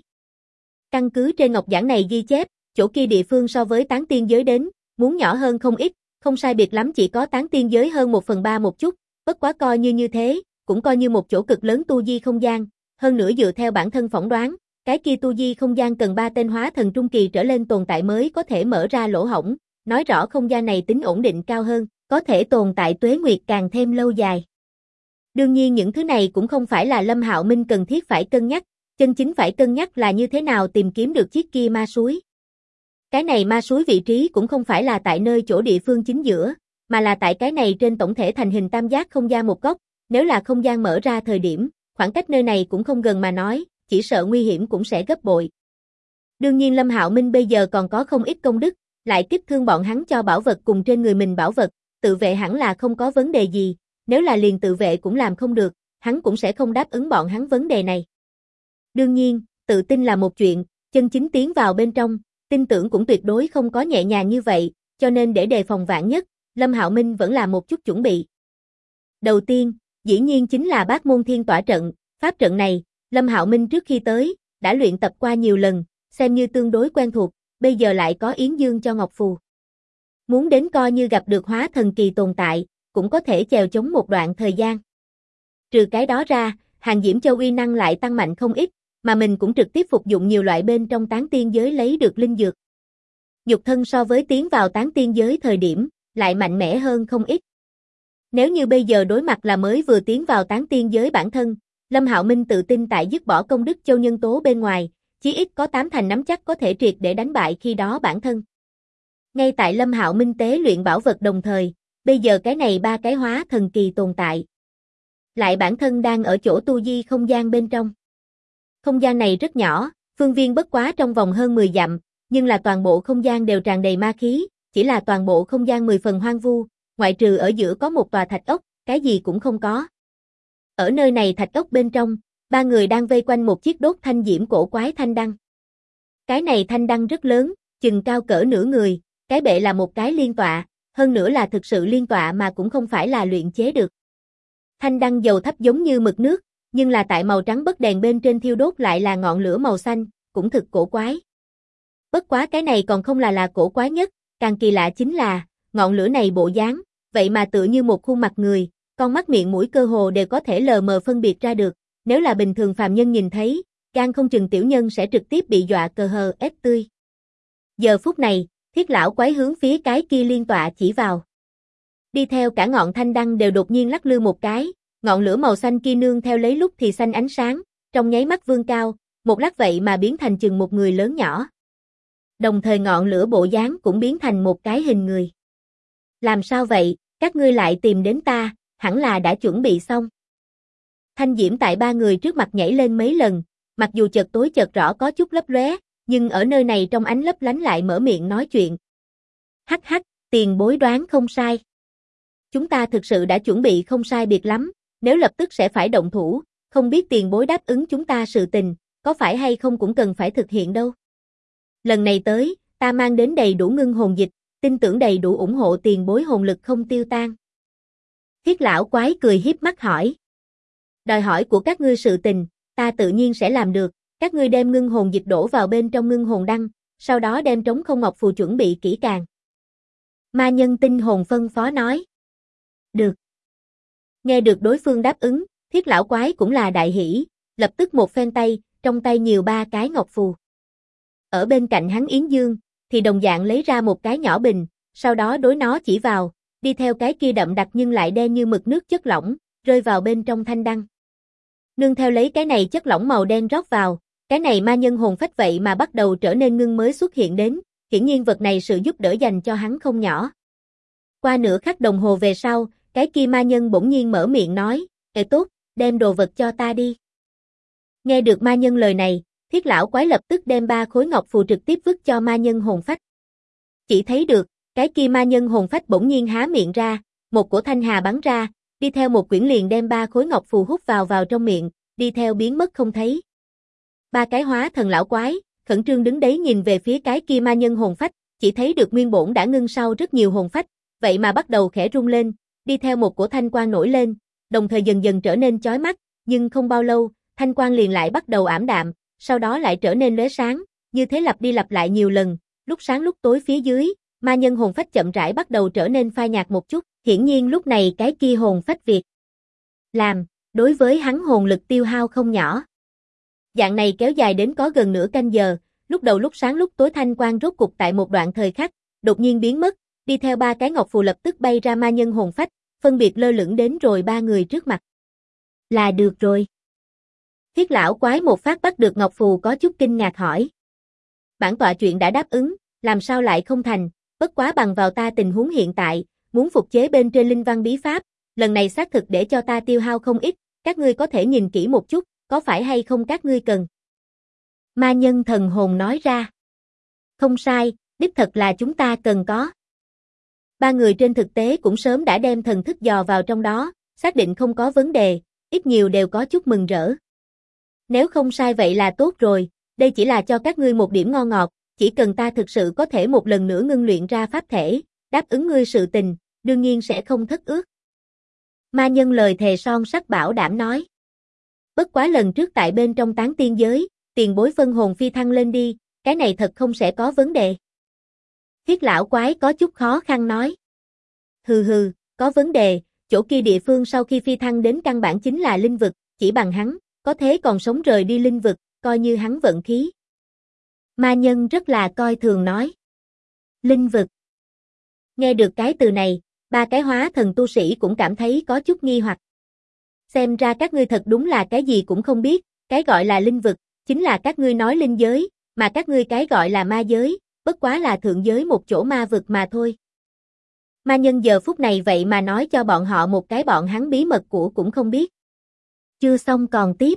Căn cứ trên ngọc giản này ghi chép, chỗ kia địa phương so với tán tiên giới đến, muốn nhỏ hơn không ít, không sai biệt lắm chỉ có tán tiên giới hơn 1/3 một chút, bất quá coi như thế, cũng coi như một chỗ cực lớn tu di không gian, hơn nữa dựa theo bản thân phỏng đoán, cái kia tu di không gian cần 3 tên hóa thần trung kỳ trở lên tồn tại mới có thể mở ra lỗ hổng, nói rõ không gian này tính ổn định cao hơn, có thể tồn tại tuế nguyệt càng thêm lâu dài. Đương nhiên những thứ này cũng không phải là Lâm Hạo Minh cần thiết phải cân nhắc, chân chính phải cân nhắc là như thế nào tìm kiếm được chiếc kia ma suối. Cái này ma suối vị trí cũng không phải là tại nơi chỗ địa phương chính giữa, mà là tại cái này trên tổng thể thành hình tam giác không gian một góc, nếu là không gian mở ra thời điểm, khoảng cách nơi này cũng không gần mà nói, chỉ sợ nguy hiểm cũng sẽ gấp bội. Đương nhiên Lâm Hạo Minh bây giờ còn có không ít công đức, lại kích thương bọn hắn cho bảo vật cùng trên người mình bảo vật, tự vệ hẳn là không có vấn đề gì, nếu là liền tự vệ cũng làm không được, hắn cũng sẽ không đáp ứng bọn hắn vấn đề này. Đương nhiên, tự tin là một chuyện, chân chính tiến vào bên trong, tin tưởng cũng tuyệt đối không có nhẹ nhàng như vậy, cho nên để đề phòng vạn nhất, Lâm Hạo Minh vẫn làm một chút chuẩn bị. Đầu tiên, dĩ nhiên chính là Bát Môn Thiên Tỏa trận, pháp trận này, Lâm Hạo Minh trước khi tới, đã luyện tập qua nhiều lần, xem như tương đối quen thuộc, bây giờ lại có Yến Dương cho Ngọc Phù. Muốn đến coi như gặp được hóa thần kỳ tồn tại, cũng có thể chèo chống một đoạn thời gian. Trừ cái đó ra, Hàng Diễm Châu uy năng lại tăng mạnh không ít, mà mình cũng trực tiếp phục dụng nhiều loại bên trong tán tiên giới lấy được linh dược. Nhục thân so với tiến vào tán tiên giới thời điểm, lại mạnh mẽ hơn không ít. Nếu như bây giờ đối mặt là mới vừa tiến vào tán tiên giới bản thân, Lâm Hạo Minh tự tin tại dứt bỏ công đức châu nhân tố bên ngoài, chí ít có 8 thành nắm chắc có thể triệt để đánh bại khi đó bản thân. Ngay tại Lâm Hạo Minh tế luyện bảo vật đồng thời, bây giờ cái này 3 cái hóa thần kỳ tồn tại. Lại bản thân đang ở chỗ tu di không gian bên trong. Không gian này rất nhỏ, phương viên bất quá trong vòng hơn 10 dặm, nhưng là toàn bộ không gian đều tràn đầy ma khí, chỉ là toàn bộ không gian 10 phần hoang vu, ngoại trừ ở giữa có một tòa thạch ốc, cái gì cũng không có. Ở nơi này thạch ốc bên trong, 3 người đang vây quanh một chiếc đốt thanh diễm cổ quái thanh đăng. Cái này thanh đăng rất lớn, chừng cao cỡ nửa người, cái bệ là một cái liên tọa, hơn nữa là thực sự liên tọa mà cũng không phải là luyện chế được. Thanh đăng dầu thấp giống như mực nước, nhưng là tại màu trắng bất đèn bên trên thiêu đốt lại là ngọn lửa màu xanh, cũng thực cổ quái. Bất quá cái này còn không là cổ quái nhất, càng kỳ lạ chính là, ngọn lửa này bộ dáng, vậy mà tựa như một khuôn mặt người, con mắt miệng mũi cơ hồ đều có thể lờ mờ phân biệt ra được, nếu là bình thường phàm nhân nhìn thấy, gan không chừng tiểu nhân sẽ trực tiếp bị dọa cờ hờ ép tươi. Giờ phút này, Thiết lão quái hướng phía cái kia liên tọa chỉ vào. Đi theo cả ngọn thanh đăng đều đột nhiên lắc lư một cái, ngọn lửa màu xanh kia nương theo lấy lúc thì xanh ánh sáng, trong nháy mắt vươn cao, một lát vậy mà biến thành chừng một người lớn nhỏ. Đồng thời ngọn lửa bộ dáng cũng biến thành một cái hình người. Làm sao vậy, các ngươi lại tìm đến ta, hẳn là đã chuẩn bị xong. Thanh diễm tại 3 người trước mặt nhảy lên mấy lần, mặc dù chợt tối chợt rõ có chút lấp lóe, nhưng ở nơi này trong ánh lấp lánh lại mở miệng nói chuyện. Hắc hắc, tiền bối đoán không sai. Chúng ta thực sự đã chuẩn bị không sai biệt lắm, nếu lập tức sẽ phải động thủ, không biết tiền bối đáp ứng chúng ta sự tình, có phải hay không cũng cần phải thực hiện đâu. Lần này tới, ta mang đến đầy đủ ngưng hồn dịch, tin tưởng đầy đủ ủng hộ tiền bối hồn lực không tiêu tan. Thiết lão quái cười hiếp mắt hỏi. Đòi hỏi của các ngươi sự tình, ta tự nhiên sẽ làm được, các ngươi đem ngưng hồn dịch đổ vào bên trong ngưng hồn đăng, sau đó đem trống không ngọc phù chuẩn bị kỹ càng. Ma nhân tinh hồn phân phó nói. Được. Nghe được đối phương đáp ứng, thiết lão quái cũng là đại hỉ, lập tức một phen tay, trong tay nhiều 3 cái ngọc phù. Ở bên cạnh hắn Yến Dương, thì đồng dạng lấy ra một cái nhỏ bình, sau đó đối nó chỉ vào, đi theo cái kia đậm đặc nhưng lại đen như mực nước chất lỏng, rơi vào bên trong thanh đăng. Nương theo lấy cái này chất lỏng màu đen rót vào, cái này ma nhân hồn phách vậy mà bắt đầu trở nên ngưng mới xuất hiện đến, hiển nhiên vật này sự giúp đỡ dành cho hắn không nhỏ. Qua nửa khắc đồng hồ về sau, cái kia ma nhân bỗng nhiên mở miệng nói, tốt, đem đồ vật cho ta đi. Nghe được ma nhân lời này, thiết lão quái lập tức đem 3 khối ngọc phù trực tiếp vứt cho ma nhân hồn phách. Chỉ thấy được, cái kia ma nhân hồn phách bỗng nhiên há miệng ra, một cổ thanh hà bắn ra, đi theo một quyển liền đem 3 khối ngọc phù hút vào trong miệng, đi theo biến mất không thấy. 3 cái hóa thần lão quái, khẩn trương đứng đấy nhìn về phía cái kia ma nhân hồn phách, chỉ thấy được nguyên bổn đã ngưng sau rất nhiều hồn phách, vậy mà bắt đầu khẽ rung lên, đi theo một cổ thanh quang nổi lên, đồng thời dần dần trở nên chói mắt, nhưng không bao lâu, thanh quang liền lại bắt đầu ảm đạm, sau đó lại trở nên lóe sáng, như thế lặp đi lặp lại nhiều lần, lúc sáng lúc tối phía dưới, ma nhân hồn phách chậm rãi bắt đầu trở nên phai nhạt một chút, hiển nhiên lúc này cái kia hồn phách việc làm, đối với hắn hồn lực tiêu hao không nhỏ. Dạng này kéo dài đến có gần nửa canh giờ, lúc đầu lúc sáng lúc tối thanh quang rốt cục tại một đoạn thời khắc, đột nhiên biến mất, đi theo 3 cái ngọc phù lập tức bay ra ma nhân hồn phách, phân biệt lơ lửng đến rồi 3 người trước mặt. Là được rồi. Thiết lão quái một phát bắt được ngọc phù có chút kinh ngạc hỏi. Bản tọa chuyện đã đáp ứng, làm sao lại không thành, bất quá bằng vào ta tình huống hiện tại, muốn phục chế bên trên linh văn bí pháp, lần này xác thực để cho ta tiêu hao không ít, các ngươi có thể nhìn kỹ một chút, có phải hay không các ngươi cần. Ma nhân thần hồn nói ra. Không sai, đích thật là chúng ta cần có. 3 người trên thực tế cũng sớm đã đem thần thức dò vào trong đó, xác định không có vấn đề, ít nhiều đều có chút mừng rỡ. Nếu không sai vậy là tốt rồi, đây chỉ là cho các ngươi một điểm ngon ngọt, chỉ cần ta thực sự có thể một lần nữa ngưng luyện ra pháp thể, đáp ứng ngươi sự tình, đương nhiên sẽ không thất ước. Ma nhân lời thề son sắt bảo đảm nói. Bất quá lần trước tại bên trong tán tiên giới, tiền bối phân hồn phi thăng lên đi, cái này thật không sẽ có vấn đề. Thiết lão quái có chút khó khăn nói. Hừ, có vấn đề, chỗ kia địa phương sau khi phi thăng đến căn bản chính là linh vực, chỉ bằng hắn, có thế còn sống rời đi linh vực, coi như hắn vận khí. Ma nhân rất là coi thường nói. Linh vực. Nghe được cái từ này, ba cái hóa thần tu sĩ cũng cảm thấy có chút nghi hoặc. Xem ra các ngươi thật đúng là cái gì cũng không biết, cái gọi là linh vực, chính là các ngươi nói linh giới, mà các ngươi cái gọi là ma giới, bất quá là thượng giới một chỗ ma vực mà thôi. Ma nhân giờ phút này vậy mà nói cho bọn họ một cái bọn hắn bí mật của cũng không biết. Chưa xong còn tiếp.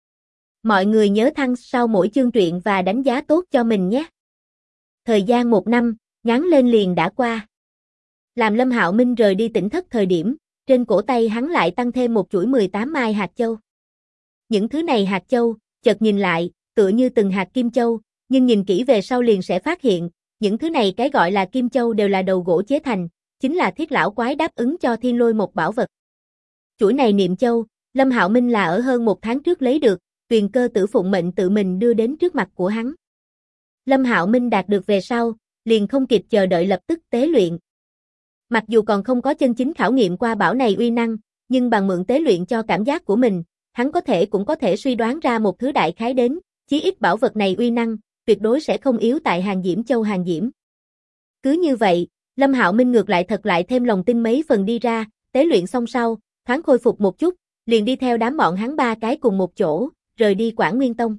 Mọi người nhớ thăng sau mỗi chương truyện và đánh giá tốt cho mình nhé. Thời gian 1 năm, ngắn lên liền đã qua. Làm Lâm Hạo Minh rời đi tỉnh thất thời điểm, trên cổ tay hắn lại tăng thêm một chuỗi 18 mai hạt châu. Những thứ này hạt châu, chợt nhìn lại, tựa như từng hạt kim châu, nhưng nhìn kỹ về sau liền sẽ phát hiện, những thứ này cái gọi là kim châu đều là đầu gỗ chế thành, chính là Thiết lão quái đáp ứng cho Thiên Lôi một bảo vật. Chuỗi này niệm châu, Lâm Hạo Minh là ở hơn 1 tháng trước lấy được, Tuyền Cơ Tử phụng mệnh tự mình đưa đến trước mặt của hắn. Lâm Hạo Minh đạt được về sau, liền không kịp chờ đợi lập tức tế luyện. Mặc dù còn không có chân chính khảo nghiệm qua bảo này uy năng, nhưng bằng mượn tế luyện cho cảm giác của mình, hắn cũng có thể suy đoán ra một thứ đại khái đến, chí ít bảo vật này uy năng, tuyệt đối sẽ không yếu tại Hàng Diễm Châu Hàng Diễm. Cứ như vậy, Lâm Hạo Minh ngược lại thật lại thêm lòng tin mấy phần đi ra, tế luyện xong sau, thoáng khôi phục một chút, liền đi theo đám bọn hắn 3 cái cùng một chỗ, rời đi Quảng Nguyên Tông.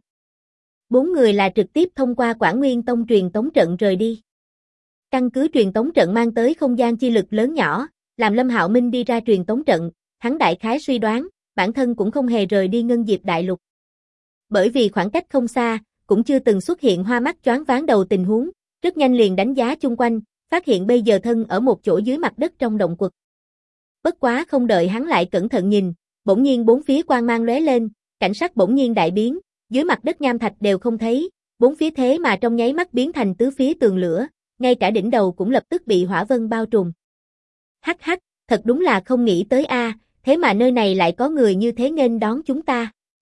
4 người là trực tiếp thông qua Quảng Nguyên Tông truyền tống trận rời đi. Căn cứ truyền tống trận mang tới không gian chi lực lớn nhỏ, làm Lâm Hạo Minh đi ra truyền tống trận, hắn đại khái suy đoán, bản thân cũng không hề rời đi Ngân Diệp Đại Lục. Bởi vì khoảng cách không xa, cũng chưa từng xuất hiện hoa mắt choáng váng đầu tình huống, rất nhanh liền đánh giá chung quanh, phát hiện bây giờ thân ở một chỗ dưới mặt đất trong động quật. Bất quá không đợi hắn lại cẩn thận nhìn, bỗng nhiên bốn phía quang mang lóe lên, cảnh sắc bỗng nhiên đại biến, dưới mặt đất nham thạch đều không thấy, bốn phía thế mà trong nháy mắt biến thành tứ phía tường lửa, ngay cả đỉnh đầu cũng lập tức bị hỏa vân bao trùm. Hắc hắc, thật đúng là không nghĩ tới a, thế mà nơi này lại có người như thế nghênh đón chúng ta.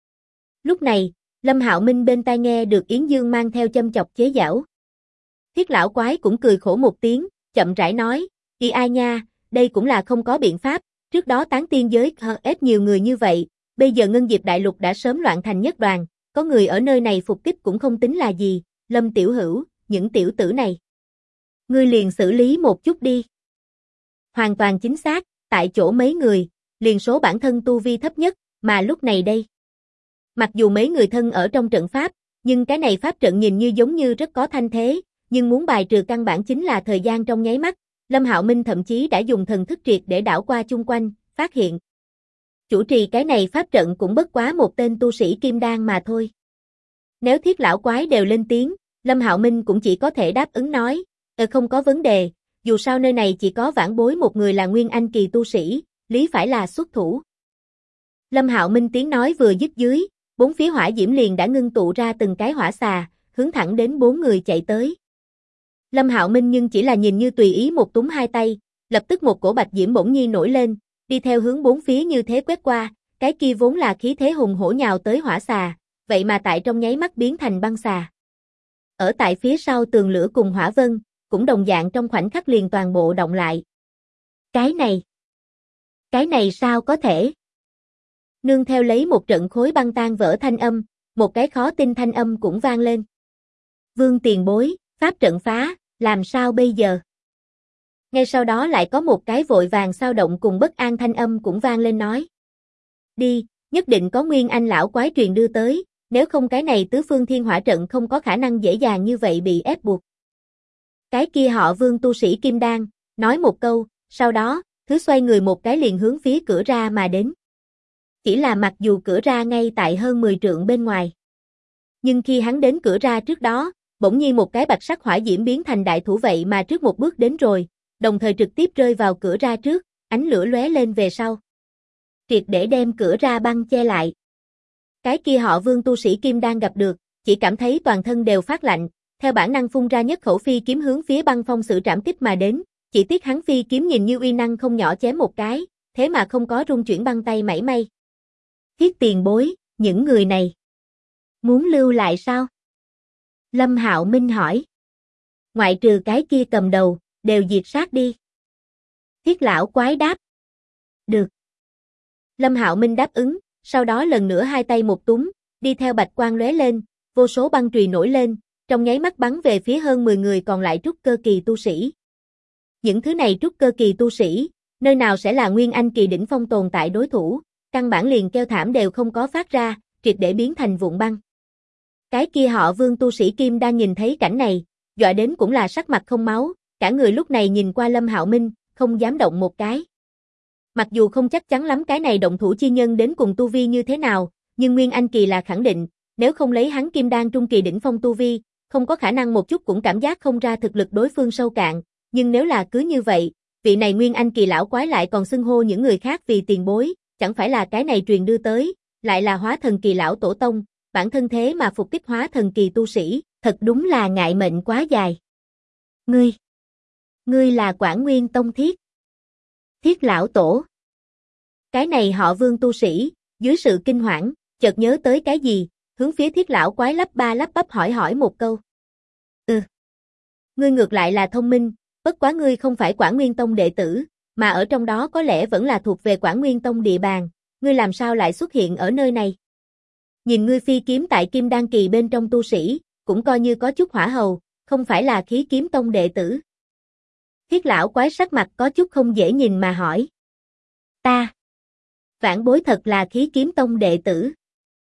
Lúc này, Lâm Hạo Minh bên tai nghe được Yến Dương mang theo châm chọc chế giễu. Thiết lão quái cũng cười khổ một tiếng, chậm rãi nói, "Kỳ ai nha, đây cũng là không có biện pháp, trước đó tán tiên giới ít nhiều người như vậy, bây giờ Ngân Diệp Đại Lục đã sớm loạn thành nhất đoàn, có người ở nơi này phục kích cũng không tính là gì, Lâm tiểu hữu, những tiểu tử này. Ngươi liền xử lý một chút đi." Hoàn toàn chính xác, tại chỗ mấy người, liền số bản thân tu vi thấp nhất, mà lúc này đây. Mặc dù mấy người thân ở trong trận pháp, nhưng cái này pháp trận nhìn như giống như rất có thanh thế, nhưng muốn bài trừ căn bản chính là thời gian trong nháy mắt, Lâm Hạo Minh thậm chí đã dùng thần thức triệt để đảo qua chung quanh, phát hiện. Chủ trì cái này pháp trận cũng bất quá một tên tu sĩ kim đan mà thôi. Nếu Thiết lão quái đều lên tiếng, Lâm Hạo Minh cũng chỉ có thể đáp ứng nói, không có vấn đề, dù sao nơi này chỉ có vãn bối một người là nguyên anh kỳ tu sĩ, lý phải là xuất thủ. Lâm Hạo Minh tiếng nói vừa dứt dưới, bốn phía hỏa diễm liền đã ngưng tụ ra từng cái hỏa xà, hướng thẳng đến 4 người chạy tới. Lâm Hạo Minh nhưng chỉ là nhìn như tùy ý một túm hai tay, lập tức một cổ bạch diễm bỗng nhiên nổi lên, đi theo hướng bốn phía như thế quét qua, cái kia vốn là khí thế hùng hổ nhào tới hỏa xà, vậy mà tại trong nháy mắt biến thành băng xà. Ở tại phía sau tường lửa cùng hỏa vân, cũng đồng dạng trong khoảnh khắc liền toàn bộ động lại. Cái này sao có thể? Nương theo lấy một trận khối băng tan vỡ thanh âm, một cái khó tin thanh âm cũng vang lên. Vương tiền bối, pháp trận phá, làm sao bây giờ? Ngay sau đó lại có một cái vội vàng xao động cùng bất an thanh âm cũng vang lên nói. Đi, nhất định có nguyên anh lão quái truyền đưa tới, nếu không cái này tứ phương thiên hỏa trận không có khả năng dễ dàng như vậy bị ép buộc. Cái kia họ Vương tu sĩ kim đan, nói một câu, sau đó, thứ xoay người một cái liền hướng phía cửa ra mà đến. Chỉ là mặc dù cửa ra ngay tại hơn 10 trượng bên ngoài. Nhưng khi hắn đến cửa ra trước đó, bỗng nhiên một cái bạch sắc hỏa diễm biến thành đại thủ vậy mà trước một bước đến rồi, đồng thời trực tiếp rơi vào cửa ra trước, ánh lửa lóe lên về sau. Triệt để đem cửa ra băng che lại. Cái kia họ Vương tu sĩ kim đang gặp được, chỉ cảm thấy toàn thân đều phát lạnh, theo bản năng phun ra nhất khẩu phi kiếm hướng phía băng phong sự trảm kích mà đến, chỉ tiếc hắn phi kiếm nhìn như uy năng không nhỏ chém một cái, thế mà không có rung chuyển băng tay mảy may. Thiết tiền bối, những người này muốn lưu lại sao? Lâm Hạo Minh hỏi. ngoại trừ cái kia cầm đầu, đều diệt sát đi. Thiết lão quái đáp. Được. Lâm Hạo Minh đáp ứng, sau đó lần nữa hai tay một túm, đi theo bạch quang lóe lên, vô số băng chùy nổi lên, trong nháy mắt bắn về phía hơn 10 người còn lại trúc cơ kỳ tu sĩ. Những thứ này trúc cơ kỳ tu sĩ, nơi nào sẽ là nguyên anh kỳ đỉnh phong tồn tại đối thủ, căn bản liền kêu thảm đều không có phát ra, triệt để biến thành vụn băng. Cái kia họ Vương tu sĩ Kim đang nhìn thấy cảnh này, dọa đến cũng là sắc mặt không máu, cả người lúc này nhìn qua Lâm Hạo Minh, không dám động một cái. Mặc dù không chắc chắn lắm cái này động thủ chi nhân đến cùng tu vi như thế nào, nhưng nguyên anh kỳ là khẳng định, nếu không lấy hắn Kim Đan trung kỳ đỉnh phong tu vi, không có khả năng một chút cũng cảm giác không ra thực lực đối phương sâu cạn, nhưng nếu là cứ như vậy, vị này nguyên anh kỳ lão quái lại còn xưng hô những người khác vì tiền bối, chẳng phải là cái này truyền đưa tới, lại là hóa thần kỳ lão tổ tông, bản thân thế mà phục kích hóa thần kỳ tu sĩ, thật đúng là ngại mệnh quá dài. Ngươi là Quảng Nguyên Tông Thiết. Thiết lão tổ. Cái này họ Vương tu sĩ, dưới sự kinh hoảng, chợt nhớ tới cái gì, hướng phía Thiết lão quái lắp ba lắp bắp hỏi một câu. Ngươi ngược lại là thông minh, bất quá ngươi không phải Quảng Nguyên Tông đệ tử, mà ở trong đó có lẽ vẫn là thuộc về Quảng Nguyên Tông địa bàn, ngươi làm sao lại xuất hiện ở nơi này? Nhìn ngươi phi kiếm tại Kim Đan kỳ bên trong tu sĩ, cũng coi như có chút hỏa hầu, không phải là Khí Kiếm Tông đệ tử. Thiết lão quái sắc mặt có chút không dễ nhìn mà hỏi. Ta. Vãn bối thật là Khí Kiếm Tông đệ tử.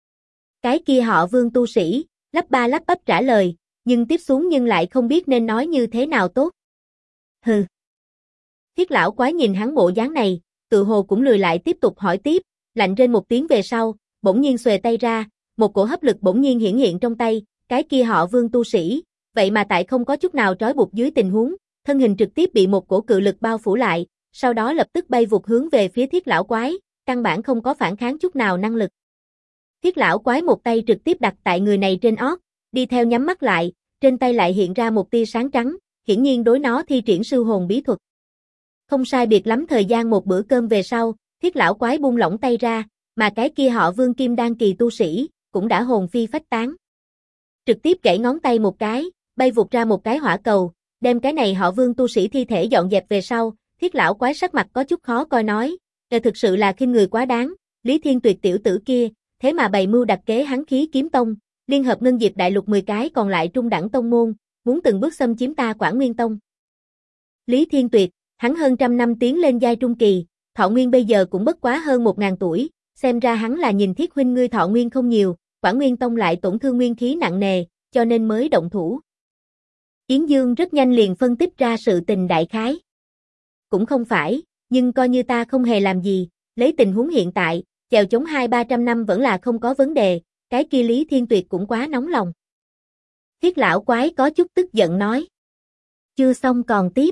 Cái kia họ Vương tu sĩ, lắp ba lắp bắp trả lời, nhưng tiếp xuống nhưng lại không biết nên nói như thế nào tốt. Hừ. Thiết lão quái nhìn hắn bộ dáng này, tự hồ cũng lười lại tiếp tục hỏi tiếp, lạnh rên một tiếng về sau, bỗng nhiên xuề tay ra, một cổ hấp lực bỗng nhiên hiển hiện trong tay, cái kia họ Vương tu sĩ, vậy mà tại không có chút nào trói buộc dưới tình huống, thân hình trực tiếp bị một cổ cự lực bao phủ lại, sau đó lập tức bay vụt hướng về phía Thiết lão quái, căn bản không có phản kháng chút nào năng lực. Thiết lão quái một tay trực tiếp đặt tại người này trên ót, đi theo nhắm mắt lại, trên tay lại hiện ra một tia sáng trắng, hiển nhiên đối nó thi triển sư hồn bí thuật. Không sai biệt lắm thời gian một bữa cơm về sau, Thiết lão quái buông lỏng tay ra, mà cái kia họ Vương Kim Đan kỳ tu sĩ, cũng đã hồn phi phách tán. Trực tiếp gãy ngón tay một cái, bay vụt ra một cái hỏa cầu, đem cái này họ Vương tu sĩ thi thể dọn dẹp về sau, Thiết lão quái sắc mặt có chút khó coi nói, thực sự là khinh người quá đáng, Lý Thiên Tuyệt tiểu tử kia, thế mà bày mưu đặt kế hắn Khí Kiếm Tông, liên hợp ngân diệp đại lục 10 cái còn lại trung đẳng tông môn, muốn từng bước xâm chiếm ta Quảng Nguyên Tông. Lý Thiên Tuyệt, hắn hơn trăm năm tiến lên giai trung kỳ, thọ nguyên bây giờ cũng bất quá hơn 1000 tuổi, xem ra hắn là nhìn Thiết huynh ngươi thọ nguyên không nhiều, Quảng Nguyên Tông lại tổn thương nguyên khí nặng nề, cho nên mới động thủ. Yến Dương rất nhanh liền phân tích ra sự tình đại khái. Cũng không phải, nhưng coi như ta không hề làm gì, lấy tình huống hiện tại, chèo chống 200-300 năm vẫn là không có vấn đề, cái kia Lý Thiên Tuyệt cũng quá nóng lòng. Thiết lão quái có chút tức giận nói. Chưa xong còn tiếp.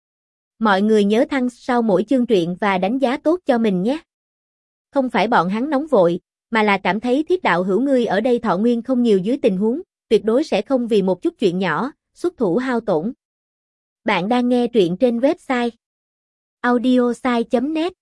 Mọi người nhớ thăng sau mỗi chương truyện và đánh giá tốt cho mình nhé. Không phải bọn hắn nóng vội, mà là cảm thấy Thiết đạo hữu ngươi ở đây thọ nguyên không nhiều dưới tình huống, tuyệt đối sẽ không vì một chút chuyện nhỏ, xuất thủ hao tổn. Bạn đang nghe truyện trên website audiosai.net.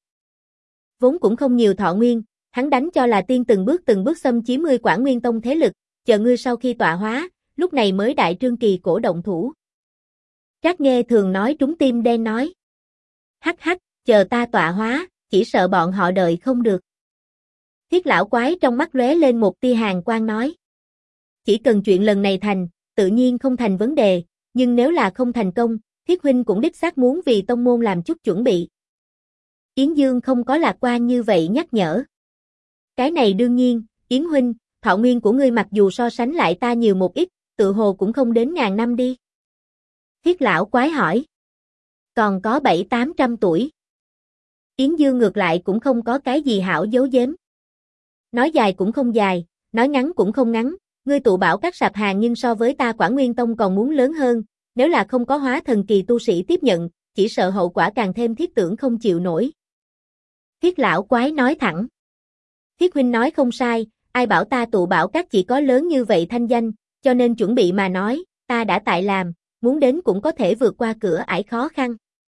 Vốn cũng không nhiều thọ nguyên, hắn đánh cho là tiên từng bước xâm chiếm ngươi Quảng Nguyên Tông thế lực, chờ ngươi sau khi tọa hóa, lúc này mới đại trương kỳ cổ động thủ. Trác Nghê thường nói trúng tim đen nói. Hắc hắc, chờ ta tọa hóa, chỉ sợ bọn họ đợi không được. Thiết lão quái trong mắt lóe lên một tia hàn quang nói. Chỉ cần chuyện lần này thành, tự nhiên không thành vấn đề, nhưng nếu là không thành công, Thiết huynh cũng đích xác muốn vì tông môn làm chút chuẩn bị. Yến Dương không có lạc quan như vậy nhắc nhở. Cái này đương nhiên, Yến huynh, thọ nguyên của ngươi mặc dù so sánh lại ta nhiều một ít, tự hồ cũng không đến 1000 năm đi. Thiết lão quái hỏi. Còn có 700-800 tuổi. Yến Dương ngược lại cũng không có cái gì hảo giấu giếm. Nói dài cũng không dài, nói ngắn cũng không ngắn, ngươi tụ bảo các sạp hàng nhưng so với ta Quảng Nguyên Tông còn muốn lớn hơn, nếu là không có hóa thần kỳ tu sĩ tiếp nhận, chỉ sợ hậu quả càng thêm thiết tưởng không chịu nổi. Thiết lão quái nói thẳng. Thiết huynh nói không sai, ai bảo ta tụ bảo các chỉ có lớn như vậy thanh danh, cho nên chuẩn bị mà nói, ta đã tại làm, muốn đến cũng có thể vượt qua cửa ải khó khăn.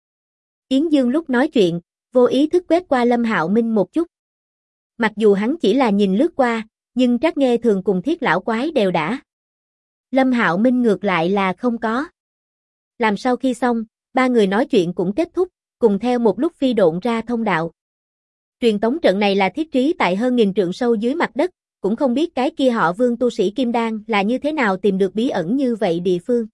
Yến Dương lúc nói chuyện, vô ý thức quét qua Lâm Hạo Minh một chút. Mặc dù hắn chỉ là nhìn lướt qua, nhưng Trác Nghê thường cùng Thiết lão quái đều đã. Lâm Hạo Minh ngược lại là không có. Làm sau khi xong, ba người nói chuyện cũng kết thúc, cùng theo một lúc phi độn ra thông đạo. Truyền tống trận này là thiết trí tại hơn nghìn trượng sâu dưới mặt đất, cũng không biết cái kia họ Vương tu sĩ Kim Đan là như thế nào tìm được bí ẩn như vậy địa phương.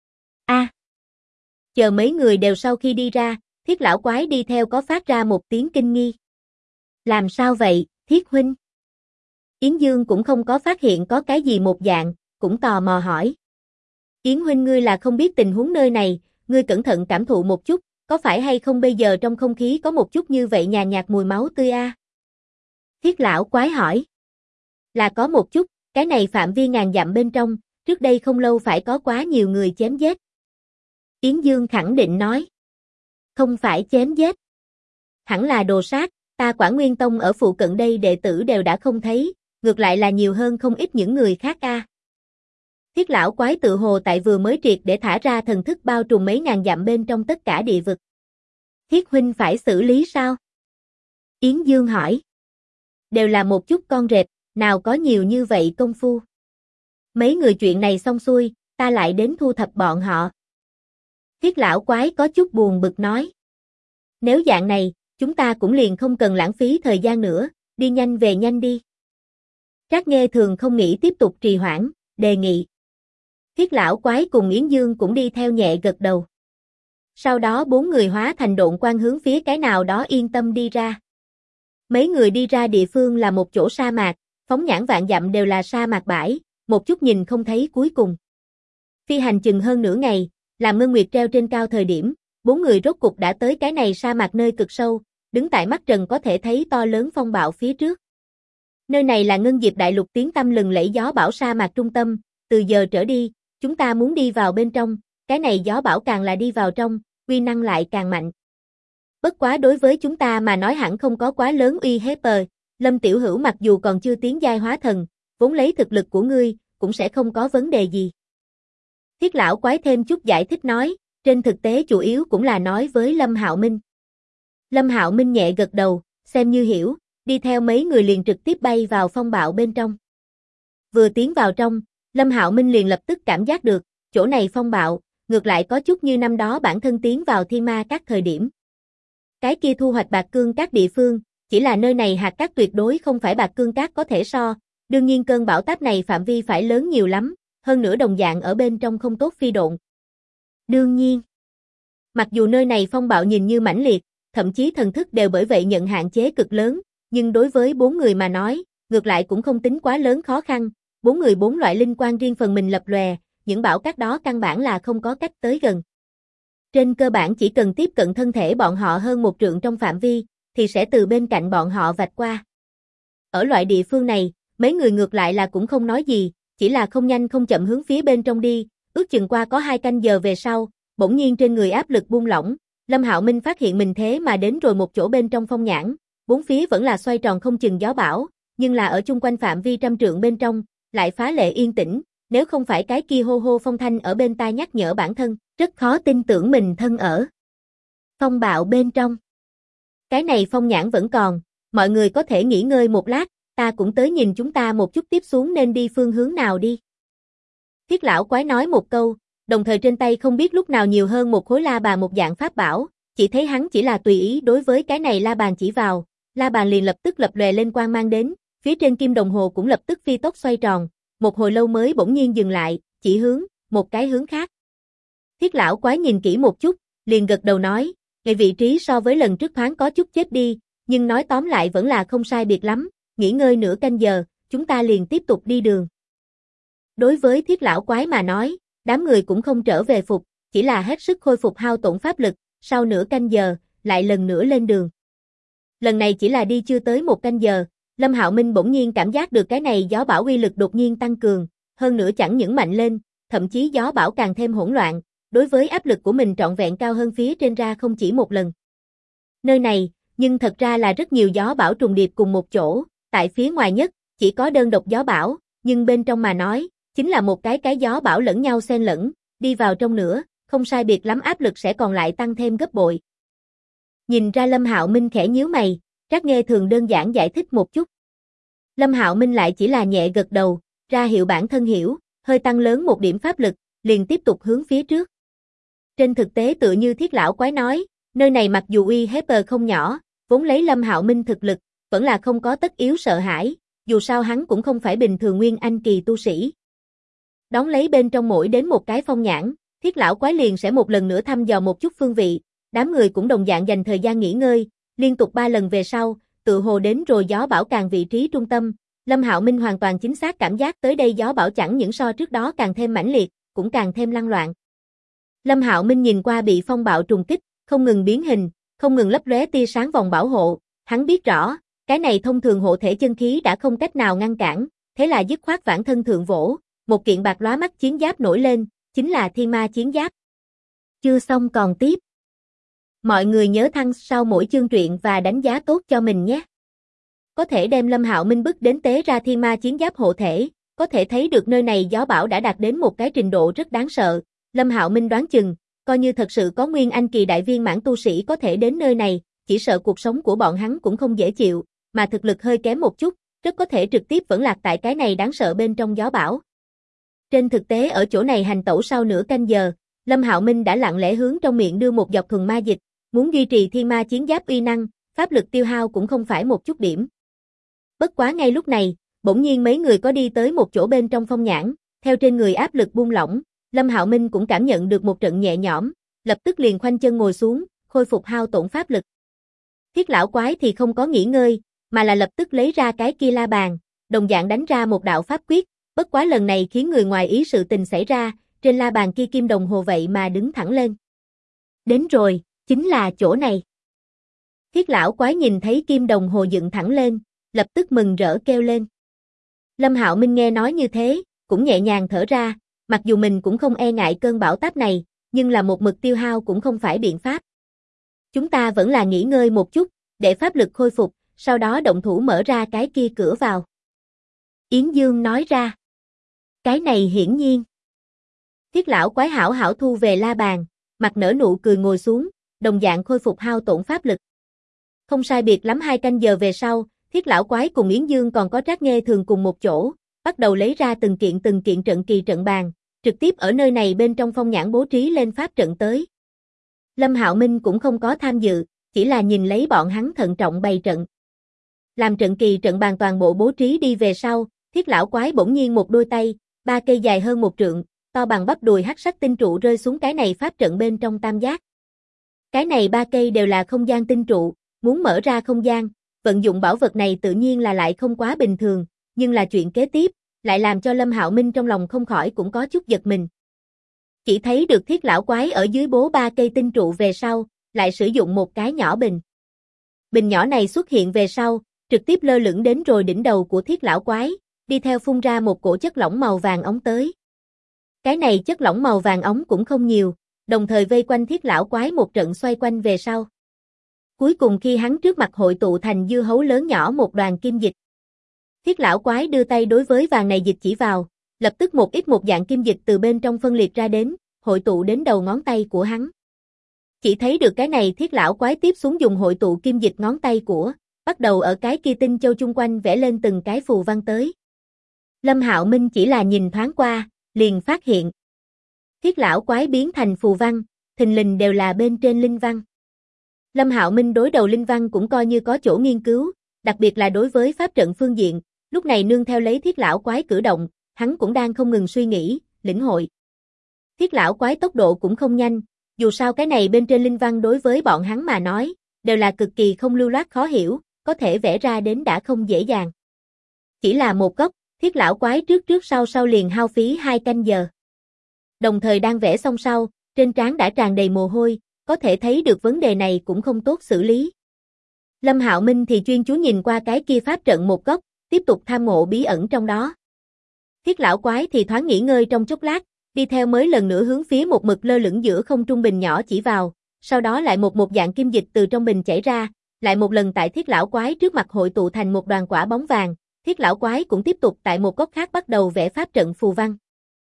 Chờ mấy người đều sau khi đi ra, Thiết lão quái đi theo có phát ra một tiếng kinh nghi. Làm sao vậy, Thiết huynh? Yến Dương cũng không có phát hiện có cái gì một dạng, cũng tò mò hỏi. Yến huynh ngươi là không biết tình huống nơi này, ngươi cẩn thận cảm thụ một chút, có phải hay không bây giờ trong không khí có một chút như vậy nhàn nhạt mùi máu tươi a? Thiết lão quái hỏi. Là có một chút, cái này phạm vi ngàn dặm bên trong, trước đây không lâu phải có quá nhiều người chém giết. Yến Dương khẳng định nói. Không phải chém giết. Hẳn là đồ sát, ta Quả Nguyên Tông ở phụ cận đây đệ tử đều đã không thấy, ngược lại là nhiều hơn không ít những người khác a. Thiết lão quái tự hồ tại vừa mới triệt để thả ra thần thức bao trùm mấy ngàn dặm bên trong tất cả địa vực. Thiết huynh phải xử lý sao? Yến Dương hỏi. Đều là một chút con rệp, nào có nhiều như vậy công phu. Mấy người chuyện này xong xuôi, ta lại đến thu thập bọn họ. Thiết lão quái có chút buồn bực nói. Nếu dạng này, chúng ta cũng liền không cần lãng phí thời gian nữa, đi nhanh về nhanh đi. Trác Nghê Thường không nghĩ tiếp tục trì hoãn, đề nghị. Thiết lão quái cùng Yến Dương cũng đi theo nhẹ gật đầu. Sau đó bốn người hóa thành độn quang hướng phía cái nào đó yên tâm đi ra. Mấy người đi ra địa phương là một chỗ sa mạc, phóng nhãn vạn dặm đều là sa mạc bãi, một chút nhìn không thấy cuối cùng. Phi hành chừng hơn nửa ngày, làm Ngân Nguyệt treo trên cao thời điểm, bốn người rốt cục đã tới cái này sa mạc nơi cực sâu, đứng tại mắt trần có thể thấy to lớn phong bạo phía trước. Nơi này là Ngân Diệp Đại Lục tiếng tăm lừng lẫy gió bão sa mạc trung tâm, từ giờ trở đi, chúng ta muốn đi vào bên trong, cái này gió bão càng là đi vào trong, uy năng lại càng mạnh. Bất quá đối với chúng ta mà nói hẳn không có quá lớn uy hiếp. Lâm Tiểu Hữu mặc dù còn chưa tiến giai hóa thần, vốn lấy thực lực của ngươi, cũng sẽ không có vấn đề gì. Thiết lão quái thêm chút giải thích nói, trên thực tế chủ yếu cũng là nói với Lâm Hạo Minh. Lâm Hạo Minh nhẹ gật đầu, xem như hiểu, đi theo mấy người liền trực tiếp bay vào phong bạo bên trong. Vừa tiến vào trong, Lâm Hạo Minh liền lập tức cảm giác được, chỗ này phong bạo, ngược lại có chút như năm đó bản thân tiến vào Thiên Ma các thời điểm. Cái kia thu hoạch bạc cương các địa phương, chỉ là nơi này hạt cát tuyệt đối không phải bạc cương các có thể so, đương nhiên cơn bão táp này phạm vi phải lớn nhiều lắm, hơn nữa đồng dạng ở bên trong không tốt phi độn. Đương nhiên, mặc dù nơi này phong bạo nhìn như mãnh liệt, thậm chí thần thức đều bởi vậy nhận hạn chế cực lớn, nhưng đối với bốn người mà nói, ngược lại cũng không tính quá lớn khó khăn, bốn người bốn loại linh quang riêng phần mình lập lòe, những bão cát đó căn bản là không có cách tới gần. Trên cơ bản chỉ cần tiếp cận thân thể bọn họ hơn một trượng trong phạm vi, thì sẽ từ bên cạnh bọn họ vạch qua. Ở loại địa phương này, mấy người ngược lại là cũng không nói gì, chỉ là không nhanh không chậm hướng phía bên trong đi, ước chừng qua có 2 canh giờ về sau, bỗng nhiên trên người áp lực buông lỏng, Lâm Hạo Minh phát hiện mình thế mà đến rồi một chỗ bên trong phong nhãn, bốn phía vẫn là xoay tròn không chừng gió bão, nhưng là ở chung quanh phạm vi trăm trượng bên trong, lại phá lệ yên tĩnh, nếu không phải cái kia hô hô phong thanh ở bên tai nhắc nhở bản thân, rất khó tin tưởng mình thân ở phong bạo bên trong. Cái này phong nhãn vẫn còn, mọi người có thể nghỉ ngơi một lát, ta cũng tới nhìn chúng ta một chút tiếp xuống nên đi phương hướng nào đi. Thiết lão quái nói một câu, đồng thời trên tay không biết lúc nào nhiều hơn một khối la bàn một dạng pháp bảo, chỉ thấy hắn chỉ là tùy ý đối với cái này la bàn chỉ vào, la bàn liền lập tức lập lòe lên quang mang đến, phía trên kim đồng hồ cũng lập tức phi tốc xoay tròn, một hồi lâu mới bỗng nhiên dừng lại, chỉ hướng, một cái hướng khác. Thiết lão quái nhìn kỹ một chút, liền gật đầu nói, ngày vị trí so với lần trước thoáng có chút chết đi, nhưng nói tóm lại vẫn là không sai biệt lắm, nghỉ ngơi nửa canh giờ, chúng ta liền tiếp tục đi đường. Đối với thiết lão quái mà nói, đám người cũng không trở về phục, chỉ là hết sức khôi phục hao tổn pháp lực, sau nửa canh giờ, lại lần nữa lên đường. Lần này chỉ là đi chưa tới 1 canh giờ, Lâm Hạo Minh bỗng nhiên cảm giác được cái này gió bão uy lực đột nhiên tăng cường, hơn nữa chẳng những mạnh lên, thậm chí gió bão càng thêm hỗn loạn, đối với áp lực của mình trọn vẹn cao hơn phía trên ra không chỉ một lần. Nơi này, nhưng thật ra là rất nhiều gió bão trùng điệp cùng một chỗ, tại phía ngoài nhất, chỉ có đơn độc gió bão, nhưng bên trong mà nói, chính là một cái gió bão lẫn nhau xen lẫn, đi vào trong nữa, không sai biệt lắm áp lực sẽ còn lại tăng thêm gấp bội. Nhìn ra Lâm Hạo Minh khẽ nhíu mày, Trác Nghê Thường đơn giản giải thích một chút. Lâm Hạo Minh lại chỉ là nhẹ gật đầu, ra hiệu bản thân hiểu, hơi tăng lớn một điểm pháp lực, liền tiếp tục hướng phía trước. Trên thực tế tựa như Thiết lão quái nói, nơi này mặc dù uy hiếp không nhỏ, vốn lấy Lâm Hạo Minh thực lực, vẫn là không có tất yếu sợ hãi, dù sao hắn cũng không phải bình thường nguyên anh kỳ tu sĩ. Đón lấy bên trong mỗi đến một cái phong nhãn, Thiết lão quái liền sẽ một lần nữa thăm dò một chút phương vị, đám người cũng đồng dạng dành thời gian nghỉ ngơi, liên tục 3 lần về sau, tự hồ đến rồi gió bão càng vị trí trung tâm, Lâm Hạo Minh hoàn toàn chính xác cảm giác tới đây gió bão chẳng những so trước đó càng thêm mãnh liệt, cũng càng thêm lăng loạn. Lâm Hạo Minh nhìn qua bị phong bạo trùng kích, không ngừng biến hình, không ngừng lấp lóe tia sáng vòng bảo hộ, hắn biết rõ, cái này thông thường hộ thể chân khí đã không cách nào ngăn cản, thế là dứt khoát vãn thân thượng vỗ, một kiện bạc lóa mắt chiến giáp nổi lên, chính là Thiên Ma chiến giáp. Chưa xong còn tiếp. Mọi người nhớ thăng sau mỗi chương truyện và đánh giá tốt cho mình nhé. Có thể đem Lâm Hạo Minh bức đến tế ra Thiên Ma chiến giáp hộ thể, có thể thấy được nơi này gió bão đã đạt đến một cái trình độ rất đáng sợ. Lâm Hạo Minh đoán chừng, coi như thật sự có nguyên anh kỳ đại viên mãn tu sĩ có thể đến nơi này, chỉ sợ cuộc sống của bọn hắn cũng không dễ chịu, mà thực lực hơi kém một chút, rất có thể trực tiếp vẫn lạc tại cái này đáng sợ bên trong gió bão. Trên thực tế ở chỗ này hành tẩu sau nửa canh giờ, Lâm Hạo Minh đã lặng lẽ hướng trong miệng đưa một dọc thuần ma dịch, muốn duy trì Thiên Ma chiến giáp uy năng, pháp lực tiêu hao cũng không phải một chút điểm. Bất quá ngay lúc này, bỗng nhiên mấy người có đi tới một chỗ bên trong phong nhãn, theo trên người áp lực buông lỏng, Lâm Hạo Minh cũng cảm nhận được một trận nhẹ nhõm, lập tức liền khoanh chân ngồi xuống, khôi phục hao tổn pháp lực. Thiết lão quái thì không có nghỉ ngơi, mà là lập tức lấy ra cái kia la bàn, đồng dạng đánh ra một đạo pháp quyết, bất quá lần này khiến người ngoài ý sự tình xảy ra, trên la bàn kia kim đồng hồ vậy mà đứng thẳng lên. Đến rồi, chính là chỗ này. Thiết lão quái nhìn thấy kim đồng hồ dựng thẳng lên, lập tức mừng rỡ kêu lên. Lâm Hạo Minh nghe nói như thế, cũng nhẹ nhàng thở ra, mặc dù mình cũng không e ngại cơn bão táp này, nhưng là một mực tiêu hao cũng không phải biện pháp. Chúng ta vẫn là nghỉ ngơi một chút, để pháp lực khôi phục, sau đó động thủ mở ra cái kia cửa vào. Yến Dương nói ra. Cái này hiển nhiên. Thiết lão quái hảo hảo thu về la bàn, mặt nở nụ cười ngồi xuống, đồng dạng khôi phục hao tổn pháp lực. Không sai biệt lắm 2 canh giờ về sau, Thiết lão quái cùng Yến Dương còn có Trác Nghê Thường cùng một chỗ, bắt đầu lấy ra từng kiện trận kỳ trận bàn, trực tiếp ở nơi này bên trong phong nhãn bố trí lên pháp trận tới. Lâm Hạo Minh cũng không có tham dự, chỉ là nhìn lấy bọn hắn thận trọng bày trận. Làm trận kỳ trận bàn toàn bộ bố trí đi về sau, Thiết lão quái bỗng nhiên một đôi tay, 3 cây dài hơn 1 trượng, to bằng bắp đùi hắc sắc tinh trụ rơi xuống cái này pháp trận bên trong tam giác. Cái này 3 cây đều là không gian tinh trụ, muốn mở ra không gian, vận dụng bảo vật này tự nhiên là lại không quá bình thường, nhưng là chuyện kế tiếp, lại làm cho Lâm Hạo Minh trong lòng không khỏi cũng có chút giật mình. Chỉ thấy được Thiết lão quái ở dưới bố 3 cây tinh trụ về sau, lại sử dụng một cái nhỏ bình. Bình nhỏ này xuất hiện về sau, trực tiếp lơ lửng đến rồi đỉnh đầu của Thiết lão quái, đi theo phun ra một cổ chất lỏng màu vàng óng tới. Cái này chất lỏng màu vàng óng cũng không nhiều, đồng thời vây quanh Thiết lão quái một trận xoay quanh về sau. Cuối cùng khi hắn trước mặt hội tụ thành dưa hấu lớn nhỏ một đoàn kim dịch. Thiết lão quái đưa tay đối với vàng này dịch chỉ vào, lập tức một ít một dạng kim dịch từ bên trong phân liệt ra đến, hội tụ đến đầu ngón tay của hắn. Chỉ thấy được cái này Thiết lão quái tiếp xuống dùng hội tụ kim dịch ngón tay của, bắt đầu ở cái kia tinh châu chung quanh vẽ lên từng cái phù văn tới. Lâm Hạo Minh chỉ là nhìn thoáng qua, liền phát hiện. Thiết lão quái biến thành phù văn, thình lình đều là bên trên linh văn. Lâm Hạo Minh đối đầu linh văn cũng coi như có chỗ nghiên cứu, đặc biệt là đối với pháp trận phương diện, lúc này nương theo lấy Thiết lão quái cử động, hắn cũng đang không ngừng suy nghĩ, lĩnh hội. Thiết lão quái tốc độ cũng không nhanh, dù sao cái này bên trên linh văn đối với bọn hắn mà nói, đều là cực kỳ không lưu loát khó hiểu, có thể vẽ ra đến đã không dễ dàng. Chỉ là một góc, Thiết lão quái trước sau liền hao phí 2 canh giờ. Đồng thời đang vẽ xong sau, trên trán đã tràn đầy mồ hôi, có thể thấy được vấn đề này cũng không tốt xử lý. Lâm Hạo Minh thì chuyên chú nhìn qua cái kia pháp trận một góc, tiếp tục tham ngộ bí ẩn trong đó. Thiết lão quái thì thoáng nghỉ ngơi trong chốc lát, đi theo mới lần nữa hướng phía một mực lơ lửng giữa không trung bình nhỏ chỉ vào, sau đó lại một dạng kim dịch từ trong bình chảy ra, lại một lần tại Thiết lão quái trước mặt hội tụ thành một đoàn quả bóng vàng, Thiết lão quái cũng tiếp tục tại một góc khác bắt đầu vẽ pháp trận phù văn.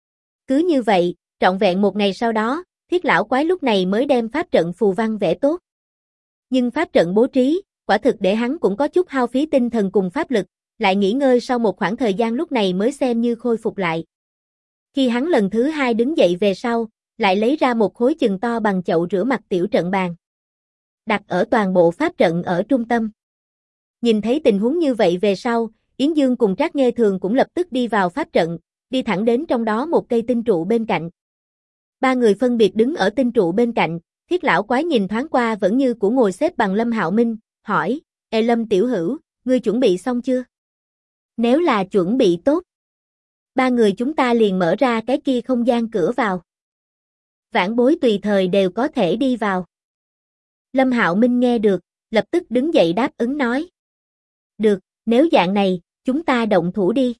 Cứ như vậy, trọn vẹn một ngày sau đó, Thiết lão quái lúc này mới đem pháp trận phù văn vẽ tốt. Nhưng pháp trận bố trí, quả thực để hắn cũng có chút hao phí tinh thần cùng pháp lực, lại nghỉ ngơi sau một khoảng thời gian lúc này mới xem như khôi phục lại. Khi hắn lần thứ 2 đứng dậy về sau, lại lấy ra một khối chừng to bằng chậu rửa mặt tiểu trận bàn. Đặt ở toàn bộ pháp trận ở trung tâm. Nhìn thấy tình huống như vậy về sau, Yến Dương cùng Trác Nghê Thường cũng lập tức đi vào pháp trận, đi thẳng đến trong đó một cây tinh trụ bên cạnh. Ba người phân biệt đứng ở tinh trụ bên cạnh, Thiết lão quái nhìn thoáng qua vẫn như cũ ngồi xếp bằng Lâm Hạo Minh, hỏi, Ê Lâm tiểu hữu, ngươi chuẩn bị xong chưa? Nếu là chuẩn bị tốt, ba người chúng ta liền mở ra cái kia không gian cửa vào. Vãn bối tùy thời đều có thể đi vào. Lâm Hạo Minh nghe được, lập tức đứng dậy đáp ứng nói. Được, nếu dạng này, chúng ta động thủ đi.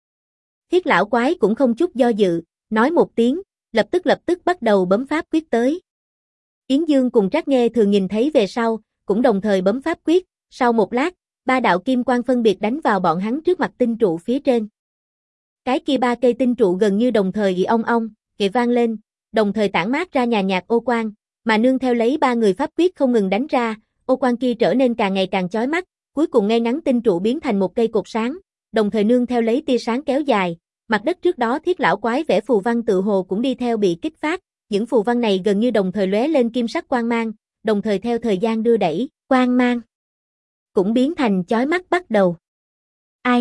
Thiết lão quái cũng không chút do dự, nói một tiếng, lập tức bắt đầu bấm pháp quyết tới. Yến Dương cùng Trác Nghê Thường nhìn thấy về sau, cũng đồng thời bấm pháp quyết, sau một lát, ba đạo kim quang phân biệt đánh vào bọn hắn trước mặt tinh trụ phía trên. Cái kia ba cây tinh trụ gần như đồng thời ong ong, kệ vang lên, đồng thời tản mát ra nhàn nhạt ô quang, mà nương theo lấy ba người pháp quyết không ngừng đánh ra, ô quang kia trở nên càng ngày càng chói mắt, cuối cùng ngay ngắn tinh trụ biến thành một cây cột sáng, đồng thời nương theo lấy tia sáng kéo dài, mặt đất trước đó Thiết lão quái vẽ phù văn tự hồ cũng đi theo bị kích phát, những phù văn này gần như đồng thời lóe lên kim sắc quang mang, đồng thời theo thời gian đưa đẩy, quang mang cũng biến thành chói mắt bắt đầu. Ai?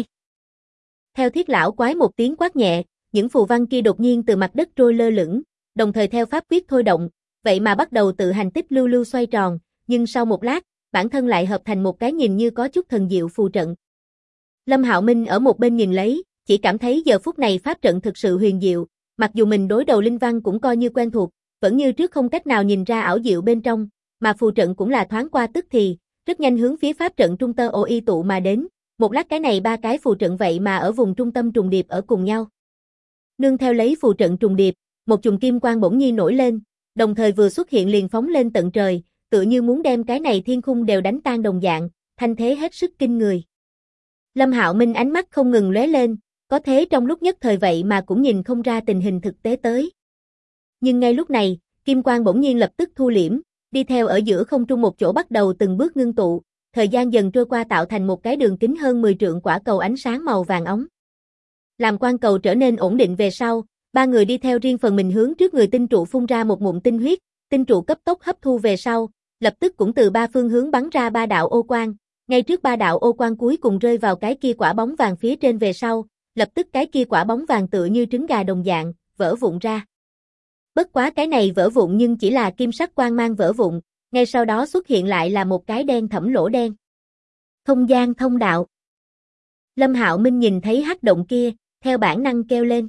Theo Thiết lão quái một tiếng quát nhẹ, những phù văn kia đột nhiên từ mặt đất trôi lơ lửng, đồng thời theo pháp quyết thôi động, vậy mà bắt đầu tự hành tích lưu lưu xoay tròn, nhưng sau một lát, bản thân lại hợp thành một cái nhìn như có chút thần diệu phù trận. Lâm Hạo Minh ở một bên nhìn lấy, chỉ cảm thấy giờ phút này pháp trận thực sự huyền diệu, mặc dù mình đối đầu linh văn cũng coi như quen thuộc, vẫn như trước không cách nào nhìn ra ảo diệu bên trong, mà phù trận cũng là thoáng qua tức thì, rất nhanh hướng phía pháp trận trung tâm y tụ mà đến, một lát cái này ba cái phù trận vậy mà ở vùng trung tâm trùng điệp ở cùng nhau. Nương theo lấy phù trận trùng điệp, một chùm kim quang bỗng nhiên nổi lên, đồng thời vừa xuất hiện liền phóng lên tận trời, tựa như muốn đem cái này thiên khung đều đánh tan đồng dạng, thanh thế hết sức kinh người. Lâm Hạo Minh ánh mắt không ngừng lóe lên, có thế trong lúc nhất thời vậy mà cũng nhìn không ra tình hình thực tế tới. Nhưng ngay lúc này, kim quang bỗng nhiên lập tức thu liễm, đi theo ở giữa không trung một chỗ bắt đầu từng bước ngưng tụ, thời gian dần trôi qua tạo thành một cái đường kính hơn 10 trượng quả cầu ánh sáng màu vàng óng. Làm quang cầu trở nên ổn định về sau, ba người đi theo riêng phần mình hướng trước người tinh trụ phun ra một ngụm tinh huyết, tinh trụ cấp tốc hấp thu về sau, lập tức cũng từ ba phương hướng bắn ra ba đạo ô quang, ngay trước ba đạo ô quang cuối cùng rơi vào cái kia quả bóng vàng phía trên về sau, lập tức cái kia quả bóng vàng tựa như trứng gà đồng dạng, vỡ vụn ra. Bất quá cái này vỡ vụn nhưng chỉ là kim sắc quang mang vỡ vụn, ngay sau đó xuất hiện lại là một cái đen thẫm lỗ đen. Không gian thông đạo. Lâm Hạo Minh nhìn thấy hắc động kia, theo bản năng kêu lên.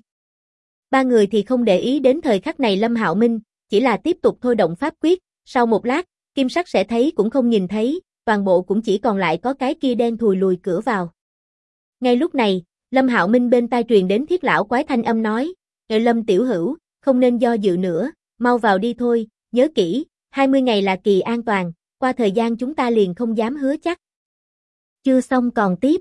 Ba người thì không để ý đến thời khắc này Lâm Hạo Minh, chỉ là tiếp tục thôi động pháp quyết, sau một lát, kim sắc sẽ thấy cũng không nhìn thấy, toàn bộ cũng chỉ còn lại có cái kia đen thùi lùi cửa vào. Ngay lúc này, Lâm Hạo Minh bên tai truyền đến Thiết lão quái thanh âm nói, "Ngự Lâm tiểu hữu, không nên do dự nữa, mau vào đi thôi, nhớ kỹ, 20 ngày là kỳ an toàn, qua thời gian chúng ta liền không dám hứa chắc." Chưa xong còn tiếp.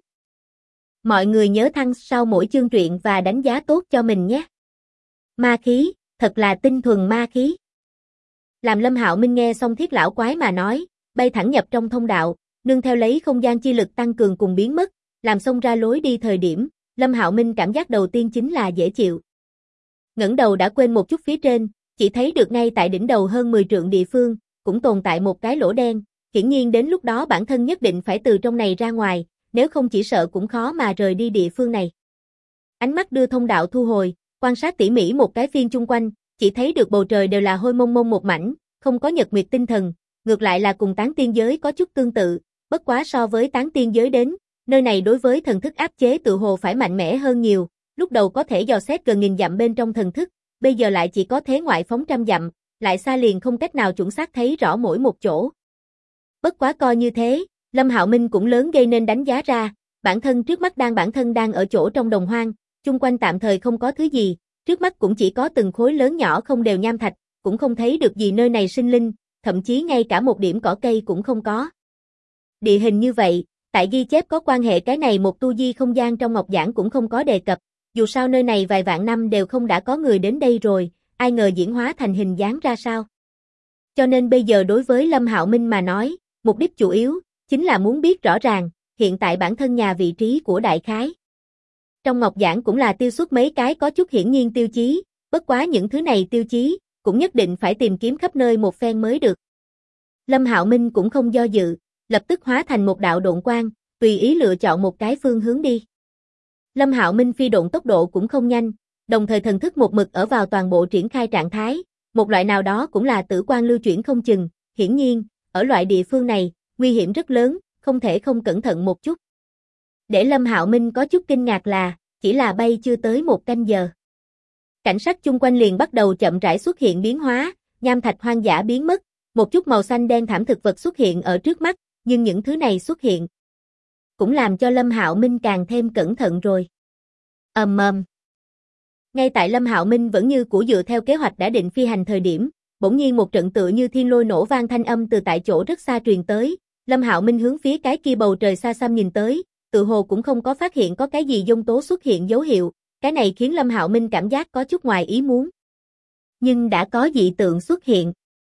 Mọi người nhớ thăng sau mỗi chương truyện và đánh giá tốt cho mình nhé. Ma khí, thật là tinh thuần ma khí. Làm Lâm Hạo Minh nghe xong Thiết lão quái mà nói, bay thẳng nhập trong thông đạo, nương theo lấy không gian chi lực tăng cường cùng biến mất, làm xông ra lối đi thời điểm, Lâm Hạo Minh cảm giác đầu tiên chính là dễ chịu. Ngẩng đầu đã quên một chút phía trên, chỉ thấy được ngay tại đỉnh đầu hơn 10 trượng địa phương, cũng tồn tại một cái lỗ đen, hiển nhiên đến lúc đó bản thân nhất định phải từ trong này ra ngoài, nếu không chỉ sợ cũng khó mà rời đi địa phương này. Ánh mắt đưa thông đạo thu hồi, quan sát tỉ mỉ một cái phiên chung quanh, chỉ thấy được bầu trời đều là hôi mông mông một mảnh, không có nhật nguyệt tinh thần, ngược lại là cùng tán tiên giới có chút tương tự, bất quá so với tán tiên giới đến, nơi này đối với thần thức áp chế tự hồ phải mạnh mẽ hơn nhiều, lúc đầu có thể dò xét gần nghìn dặm bên trong thần thức, bây giờ lại chỉ có thế ngoại phóng trăm dặm, lại xa liền không cách nào chuẩn xác thấy rõ mỗi một chỗ. Bất quá coi như thế, Lâm Hạo Minh cũng lớn gây nên đánh giá ra, bản thân đang ở chỗ trong đồng hoang, chung quanh tạm thời không có thứ gì, trước mắt cũng chỉ có từng khối lớn nhỏ không đều nham thạch, cũng không thấy được gì nơi này sinh linh, thậm chí ngay cả một điểm cỏ cây cũng không có. Địa hình như vậy, tại ghi chép có quan hệ cái này một tu di không gian trong ngọc giảng cũng không có đề cập, dù sao nơi này vài vạn năm đều không đã có người đến đây rồi, ai ngờ diễn hóa thành hình dáng ra sao. Cho nên bây giờ đối với Lâm Hạo Minh mà nói, mục đích chủ yếu chính là muốn biết rõ ràng, hiện tại bản thân nhà vị trí của đại khái. Trong ngọc giảng cũng là tiêu xuất mấy cái có chút hiển nhiên tiêu chí, bất quá những thứ này tiêu chí, cũng nhất định phải tìm kiếm khắp nơi một phen mới được. Lâm Hạo Minh cũng không do dự, lập tức hóa thành một đạo độn quang, tùy ý lựa chọn một cái phương hướng đi. Lâm Hạo Minh phi độn tốc độ cũng không nhanh, đồng thời thần thức một mực ở vào toàn bộ triển khai trạng thái, một loại nào đó cũng là tử quang lưu chuyển không chừng, hiển nhiên, ở loại địa phương này, nguy hiểm rất lớn, không thể không cẩn thận một chút. Để Lâm Hạo Minh có chút kinh ngạc là, chỉ là bay chưa tới một canh giờ. Cảnh sắc chung quanh liền bắt đầu chậm rãi xuất hiện biến hóa, nham thạch hoang dã biến mất, một chút màu xanh đen thảm thực vật xuất hiện ở trước mắt, nhưng những thứ này xuất hiện cũng làm cho Lâm Hạo Minh càng thêm cẩn thận rồi. Ầm ầm. Ngay tại Lâm Hạo Minh vẫn như cũ dựa theo kế hoạch đã định phi hành thời điểm, bỗng nhiên một trận tựa như thiên lôi nổ vang thanh âm từ tại chỗ rất xa truyền tới, Lâm Hạo Minh hướng phía cái kia bầu trời xa xăm nhìn tới, tự hồ cũng không có phát hiện có cái gì dông tố xuất hiện dấu hiệu, cái này khiến Lâm Hạo Minh cảm giác có chút ngoài ý muốn. Nhưng đã có dị tượng xuất hiện.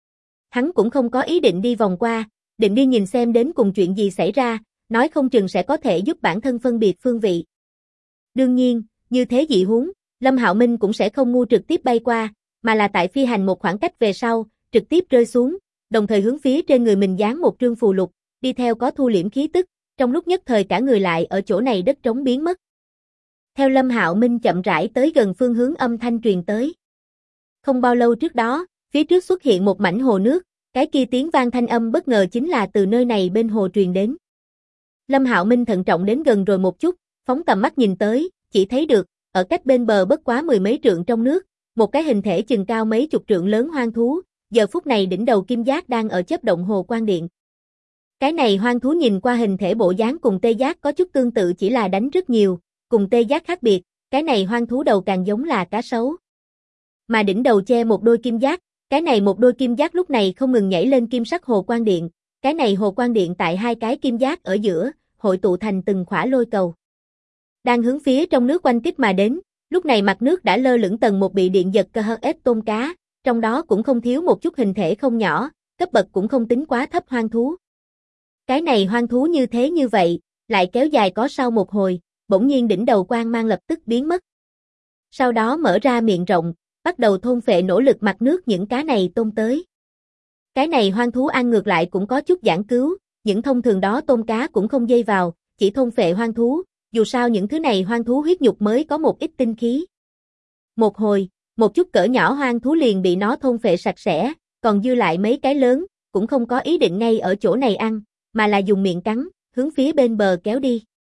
Hắn cũng không có ý định đi vòng qua, định đi nhìn xem đến cùng chuyện gì xảy ra, nói không chừng sẽ có thể giúp bản thân phân biệt phương vị. Đương nhiên, như thế dị huống, Lâm Hạo Minh cũng sẽ không ngu trực tiếp bay qua, mà là tại phi hành một khoảng cách về sau, trực tiếp rơi xuống, đồng thời hướng phía trên người mình dán một trương phù lục, đi theo có thu liễm khí tức, trong lúc nhất thời cả người lại ở chỗ này đất trống biến mất. Theo Lâm Hạo Minh chậm rãi tới gần phương hướng âm thanh truyền tới. Không bao lâu trước đó, phía trước xuất hiện một mảnh hồ nước, cái kia tiếng vang thanh âm bất ngờ chính là từ nơi này bên hồ truyền đến. Lâm Hạo Minh thận trọng đến gần rồi một chút, phóng tầm mắt nhìn tới, chỉ thấy được, ở cách bên bờ bất quá mười mấy trượng trong nước, một cái hình thể chừng cao mấy chục trượng lớn hoang thú, giờ phút này đỉnh đầu kim giác đang ở chớp động hồ quang điện. Cái này hoang thú nhìn qua hình thể bộ dáng cùng tê giác có chút tương tự chỉ là đánh rất nhiều, cùng tê giác khác biệt, cái này hoang thú đầu càng giống là cá sấu. Mà đỉnh đầu che một đôi kim giác, cái này một đôi kim giác lúc này không ngừng nhảy lên kim sắc hồ quang điện, cái này hồ quang điện tại hai cái kim giác ở giữa, hội tụ thành từng khỏa lôi cầu. Đang hướng phía trong nước quanh kích mà đến, lúc này mặt nước đã lơ lửng tầng một bị điện giật KHF tôm cá, trong đó cũng không thiếu một chút hình thể không nhỏ, cấp bậc cũng không tính quá thấp hoang thú. Cái này hoang thú như thế như vậy, lại kéo dài có sau một hồi, bỗng nhiên đỉnh đầu quang mang lập tức biến mất. Sau đó mở ra miệng rộng, bắt đầu thôn phệ nỗ lực mặt nước những cá này tôm tới. Cái này hoang thú ăn ngược lại cũng có chút giảng cứu, những thông thường đó tôm cá cũng không dây vào, chỉ thôn phệ hoang thú, dù sao những thứ này hoang thú huyết nhục mới có một ít tinh khí. Một hồi, một chút cỡ nhỏ hoang thú liền bị nó thôn phệ sạch sẽ, còn dư lại mấy cái lớn, cũng không có ý định ngay ở chỗ này ăn, mà là dùng miệng cắn, hướng phía bên bờ kéo đi.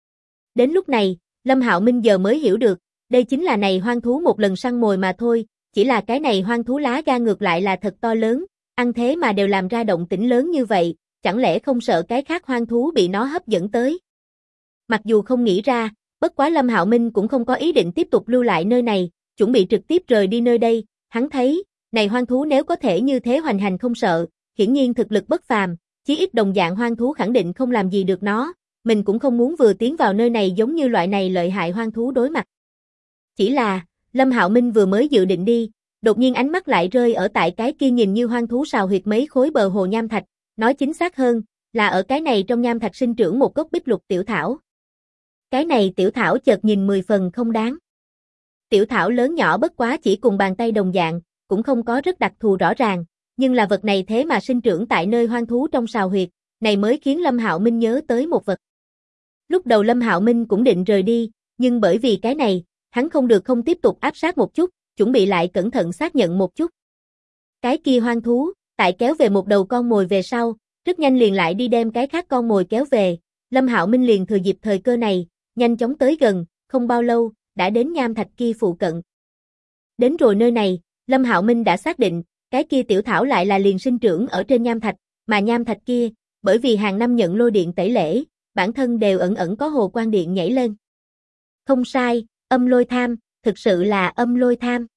Đến lúc này, Lâm Hạo Minh giờ mới hiểu được, đây chính là này hoang thú một lần săn mồi mà thôi, chỉ là cái này hoang thú lá gan ngược lại là thật to lớn, ăn thế mà đều làm ra động tĩnh lớn như vậy, chẳng lẽ không sợ cái khác hoang thú bị nó hấp dẫn tới. Mặc dù không nghĩ ra, bất quá Lâm Hạo Minh cũng không có ý định tiếp tục lưu lại nơi này, chuẩn bị trực tiếp rời đi nơi đây, hắn thấy, này hoang thú nếu có thể như thế hoành hành không sợ, hiển nhiên thực lực bất phàm, chí ít đồng dạng hoang thú khẳng định không làm gì được nó, mình cũng không muốn vừa tiến vào nơi này giống như loại này lợi hại hoang thú đối mặt. Chỉ là, Lâm Hạo Minh vừa mới dự định đi, đột nhiên ánh mắt lại rơi ở tại cái kia nhìn như hoang thú sào huyệt mấy khối bờ hồ nham thạch, nói chính xác hơn, là ở cái này trong nham thạch sinh trưởng một gốc bích lục tiểu thảo. Cái này tiểu thảo chợt nhìn 10 phần không đáng. Tiểu thảo lớn nhỏ bất quá chỉ cùng bàn tay đồng dạng, cũng không có rất đặc thù rõ ràng, nhưng là vật này thế mà sinh trưởng tại nơi hoang thú trong sào huyệt, này mới khiến Lâm Hạo Minh nhớ tới một vật. Lúc đầu Lâm Hạo Minh cũng định rời đi, nhưng bởi vì cái này, hắn không được không tiếp tục áp sát một chút, chuẩn bị lại cẩn thận xác nhận một chút. Cái kia hoang thú, tại kéo về một đầu con mồi về sau, rất nhanh liền lại đi đem cái khác con mồi kéo về, Lâm Hạo Minh liền thừa dịp thời cơ này, nhanh chóng tới gần, không bao lâu, đã đến nham thạch kia phụ cận. Đến rồi nơi này, Lâm Hạo Minh đã xác định, cái kia tiểu thảo lại là liền sinh trưởng ở trên nham thạch, mà nham thạch kia, bởi vì hàng năm nhận lôi điện tẩy lễ, bản thân đều ẩn ẩn có hồ quang điện nhảy lên. Không sai, âm lôi tham, thực sự là âm lôi tham.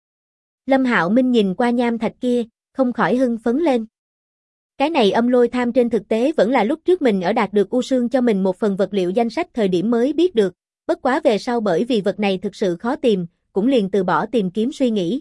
Lâm Hạo Minh nhìn qua nham thạch kia, không khỏi hưng phấn lên. Cái này âm lôi tham trên thực tế vẫn là lúc trước mình ở đạt được U Sương cho mình một phần vật liệu danh sách thời điểm mới biết được, bất quá về sau bởi vì vật này thực sự khó tìm, cũng liền từ bỏ tìm kiếm suy nghĩ.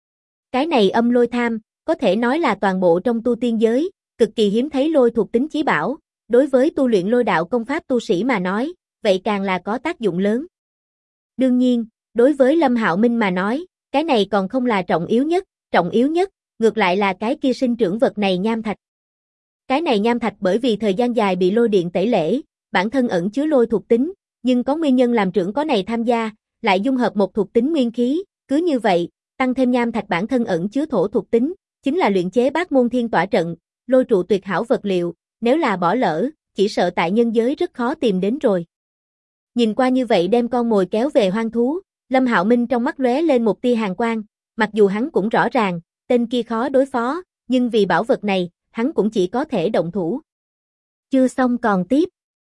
Cái này âm lôi tham, có thể nói là toàn bộ trong tu tiên giới, cực kỳ hiếm thấy lôi thuộc tính chí bảo, đối với tu luyện lôi đạo công pháp tu sĩ mà nói, vậy càng là có tác dụng lớn. Đương nhiên, đối với Lâm Hạo Minh mà nói, cái này còn không là trọng yếu nhất ngược lại là cái kia sinh trưởng vật này nham thạch. Cái này nham thạch bởi vì thời gian dài bị lôi điện tẩy lễ, bản thân ẩn chứa lôi thuộc tính, nhưng có nguyên nhân làm trưởng có này tham gia, lại dung hợp một thuộc tính nguyên khí, cứ như vậy, tăng thêm nham thạch bản thân ẩn chứa thổ thuộc tính, chính là luyện chế Bát Môn Thiên Tỏa trận, lôi trụ tuyệt hảo vật liệu, nếu là bỏ lỡ, chỉ sợ tại nhân giới rất khó tìm đến rồi. Nhìn qua như vậy đem con mồi kéo về hoang thú, Lâm Hạo Minh trong mắt lóe lên một tia hàn quang, mặc dù hắn cũng rõ ràng, tên kia khó đối phó, nhưng vì bảo vật này, hắn cũng chỉ có thể động thủ. Chưa xong còn tiếp.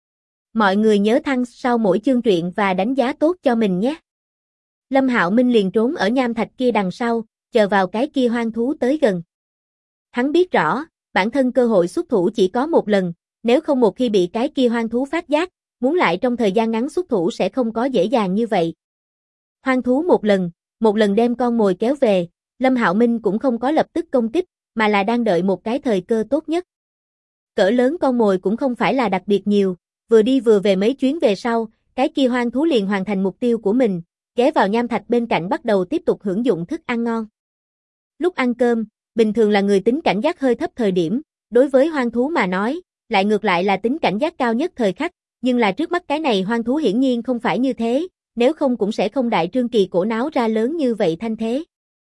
Mọi người nhớ thăng sau mỗi chương truyện và đánh giá tốt cho mình nhé. Lâm Hạo Minh liền trốn ở nham thạch kia đằng sau, chờ vào cái kia hoang thú tới gần. Hắn biết rõ, bản thân cơ hội xuất thủ chỉ có một lần, nếu không một khi bị cái kia hoang thú phát giác, muốn lại trong thời gian ngắn xuất thủ sẽ không có dễ dàng như vậy. Hoang thú một lần đem con mồi kéo về, Lâm Hạo Minh cũng không có lập tức công kích, mà là đang đợi một cái thời cơ tốt nhất. Cỡ lớn con mồi cũng không phải là đặc biệt nhiều, vừa đi vừa về mấy chuyến về sau, cái kia hoang thú liền hoàn thành mục tiêu của mình, ghé vào nham thạch bên cạnh bắt đầu tiếp tục hưởng dụng thức ăn ngon. Lúc ăn cơm, bình thường là người tính cảnh giác hơi thấp thời điểm, đối với hoang thú mà nói, lại ngược lại là tính cảnh giác cao nhất thời khắc, nhưng là trước mắt cái này hoang thú hiển nhiên không phải như thế, nếu không cũng sẽ không đại trương kỳ cổ náo ra lớn như vậy thanh thế.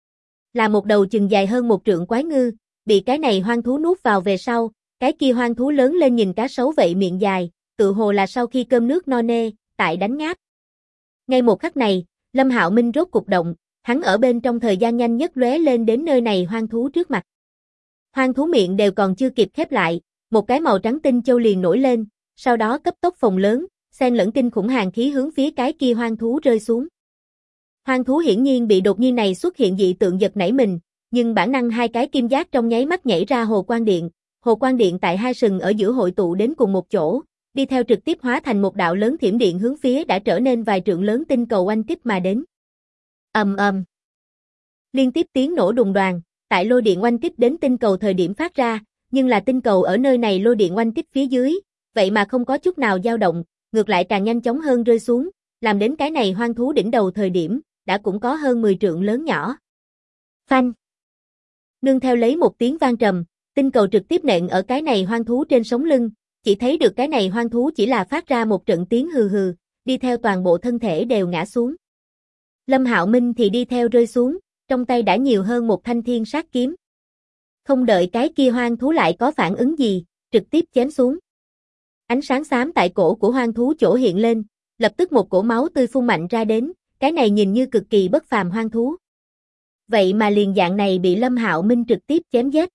Là một đầu chừng dài hơn một trượng quái ngư, bị cái này hoang thú nuốt vào về sau, cái kia hoang thú lớn lên nhìn cá sấu vậy miệng dài, tự hồ là sau khi cơm nước no nê, tại đánh ngáp. Ngay một khắc này, Lâm Hạo Minh rốt cục động, hắn ở bên trong thời gian nhanh nhất lóe lên đến nơi này hoang thú trước mặt. Hoang thú miệng đều còn chưa kịp khép lại, một cái màu trắng tinh châu liền nổi lên, sau đó cấp tốc phồng lớn, xen lẫn kinh khủng hàn khí hướng phía cái kia hoang thú rơi xuống. Hoang thú hiển nhiên bị đột nhiên này xuất hiện dị tượng giật nảy mình, nhưng bản năng hai cái kim giác trong nháy mắt nhảy ra hồ quang điện tại hai sừng ở giữa hội tụ đến cùng một chỗ, đi theo trực tiếp hóa thành một đạo lớn thiểm điện hướng phía đã trở nên vài trượng lớn tinh cầu oanh kích mà đến. Ầm ầm. Liên tiếp tiếng nổ đùng đoàng, tại lôi điện oanh kích đến tinh cầu thời điểm phát ra, nhưng là tinh cầu ở nơi này lôi điện oanh kích phía dưới, vậy mà không có chút nào dao động, ngược lại càng nhanh chóng hơn rơi xuống, làm đến cái này hoang thú đỉnh đầu thời điểm, đã cũng có hơn 10 trượng lớn nhỏ. Phanh. Nương theo lấy một tiếng vang trầm, tinh cầu trực tiếp nện ở cái này hoang thú trên sống lưng, chỉ thấy được cái này hoang thú chỉ là phát ra một trận tiếng hừ hừ, đi theo toàn bộ thân thể đều ngã xuống. Lâm Hạo Minh thì đi theo rơi xuống, trong tay đã nhiều hơn một thanh thiên sát kiếm. Không đợi cái kia hoang thú lại có phản ứng gì, trực tiếp chém xuống. Ánh sáng xám tại cổ của hoang thú chỗ hiện lên, lập tức một cổ máu tươi phun mạnh ra đến, cái này nhìn như cực kỳ bất phàm hoang thú. Vậy mà liền dạng này bị Lâm Hạo Minh trực tiếp chém giết.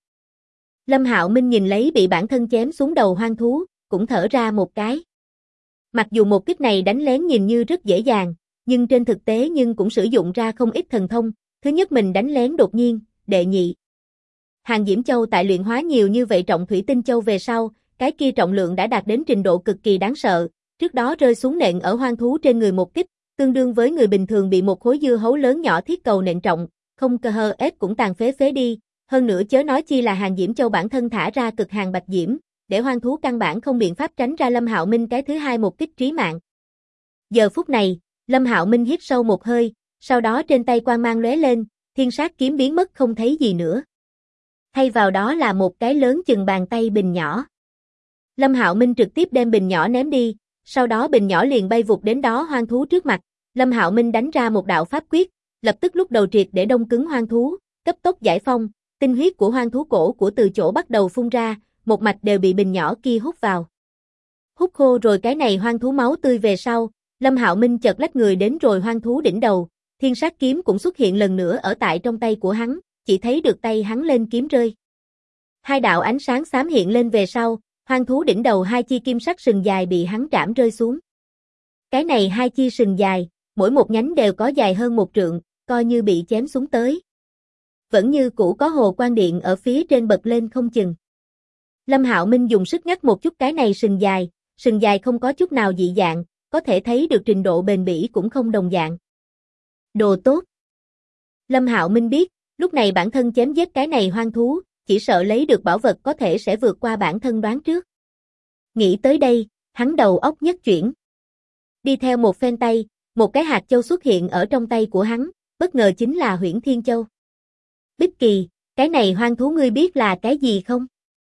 Lâm Hạo Minh nhìn lấy bị bản thân chém xuống đầu hoang thú, cũng thở ra một cái. Mặc dù một kích này đánh lén nhìn như rất dễ dàng, nhưng trên thực tế nhưng cũng sử dụng ra không ít thần thông, thứ nhất mình đánh lén đột nhiên, đệ nhị. Hàng Diễm Châu tại luyện hóa nhiều như vậy trọng thủy tinh châu về sau, cái kia trọng lượng đã đạt đến trình độ cực kỳ đáng sợ, trước đó rơi xuống nện ở hoang thú trên người một kích, tương đương với người bình thường bị một khối dưa hấu lớn nhỏ thiết cầu nện trọng, không cơ hơ ép cũng tàn phế đi, hơn nữa chớ nói chi là Hàng Diễm Châu bản thân thả ra cực hàng bạch diễm, để hoang thú căn bản không biện pháp tránh ra Lâm Hạo Minh cái thứ hai một kích trí mạng. Giờ phút này, Lâm Hạo Minh hít sâu một hơi, sau đó trên tay quang mang lóe lên, thiên sát kiếm biến mất không thấy gì nữa. Thay vào đó là một cái lớn chừng bàn tay bình nhỏ. Lâm Hạo Minh trực tiếp đem bình nhỏ ném đi, sau đó bình nhỏ liền bay vụt đến đó hoang thú trước mặt, Lâm Hạo Minh đánh ra một đạo pháp quyết, lập tức lúc đầu triệt để đông cứng hoang thú, cấp tốc giải phong, tinh huyết của hoang thú cổ của từ chỗ bắt đầu phun ra, một mạch đều bị bình nhỏ kia hút vào. Hút khô rồi cái này hoang thú máu tươi về sau, Lâm Hạo Minh chợt lách người đến rồi hoang thú đỉnh đầu, thiên sát kiếm cũng xuất hiện lần nữa ở tại trong tay của hắn, chỉ thấy được tay hắn lên kiếm rơi. Hai đạo ánh sáng xám hiện lên về sau, hoang thú đỉnh đầu hai chi kim sắc sừng dài bị hắn trảm rơi xuống. Cái này hai chi sừng dài, mỗi một nhánh đều có dài hơn một trượng, coi như bị chém xuống tới. Vẫn như cũ có hồ quang điện ở phía trên bật lên không chừng. Lâm Hạo Minh dùng sức ngắt một chút cái này sừng dài không có chút nào dị dạng, có thể thấy được trình độ bền bỉ cũng không đồng dạng. Đồ tốt. Lâm Hạo Minh biết, lúc này bản thân chém giết cái này hoang thú, chỉ sợ lấy được bảo vật có thể sẽ vượt qua bản thân đoán trước. Nghĩ tới đây, hắn đầu óc nhất chuyển. Đi theo một phen tay, một cái hạt châu xuất hiện ở trong tay của hắn, bất ngờ chính là Huyễn Thiên Châu. Bích Kỳ, Cái này hoang thú ngươi biết là cái gì không?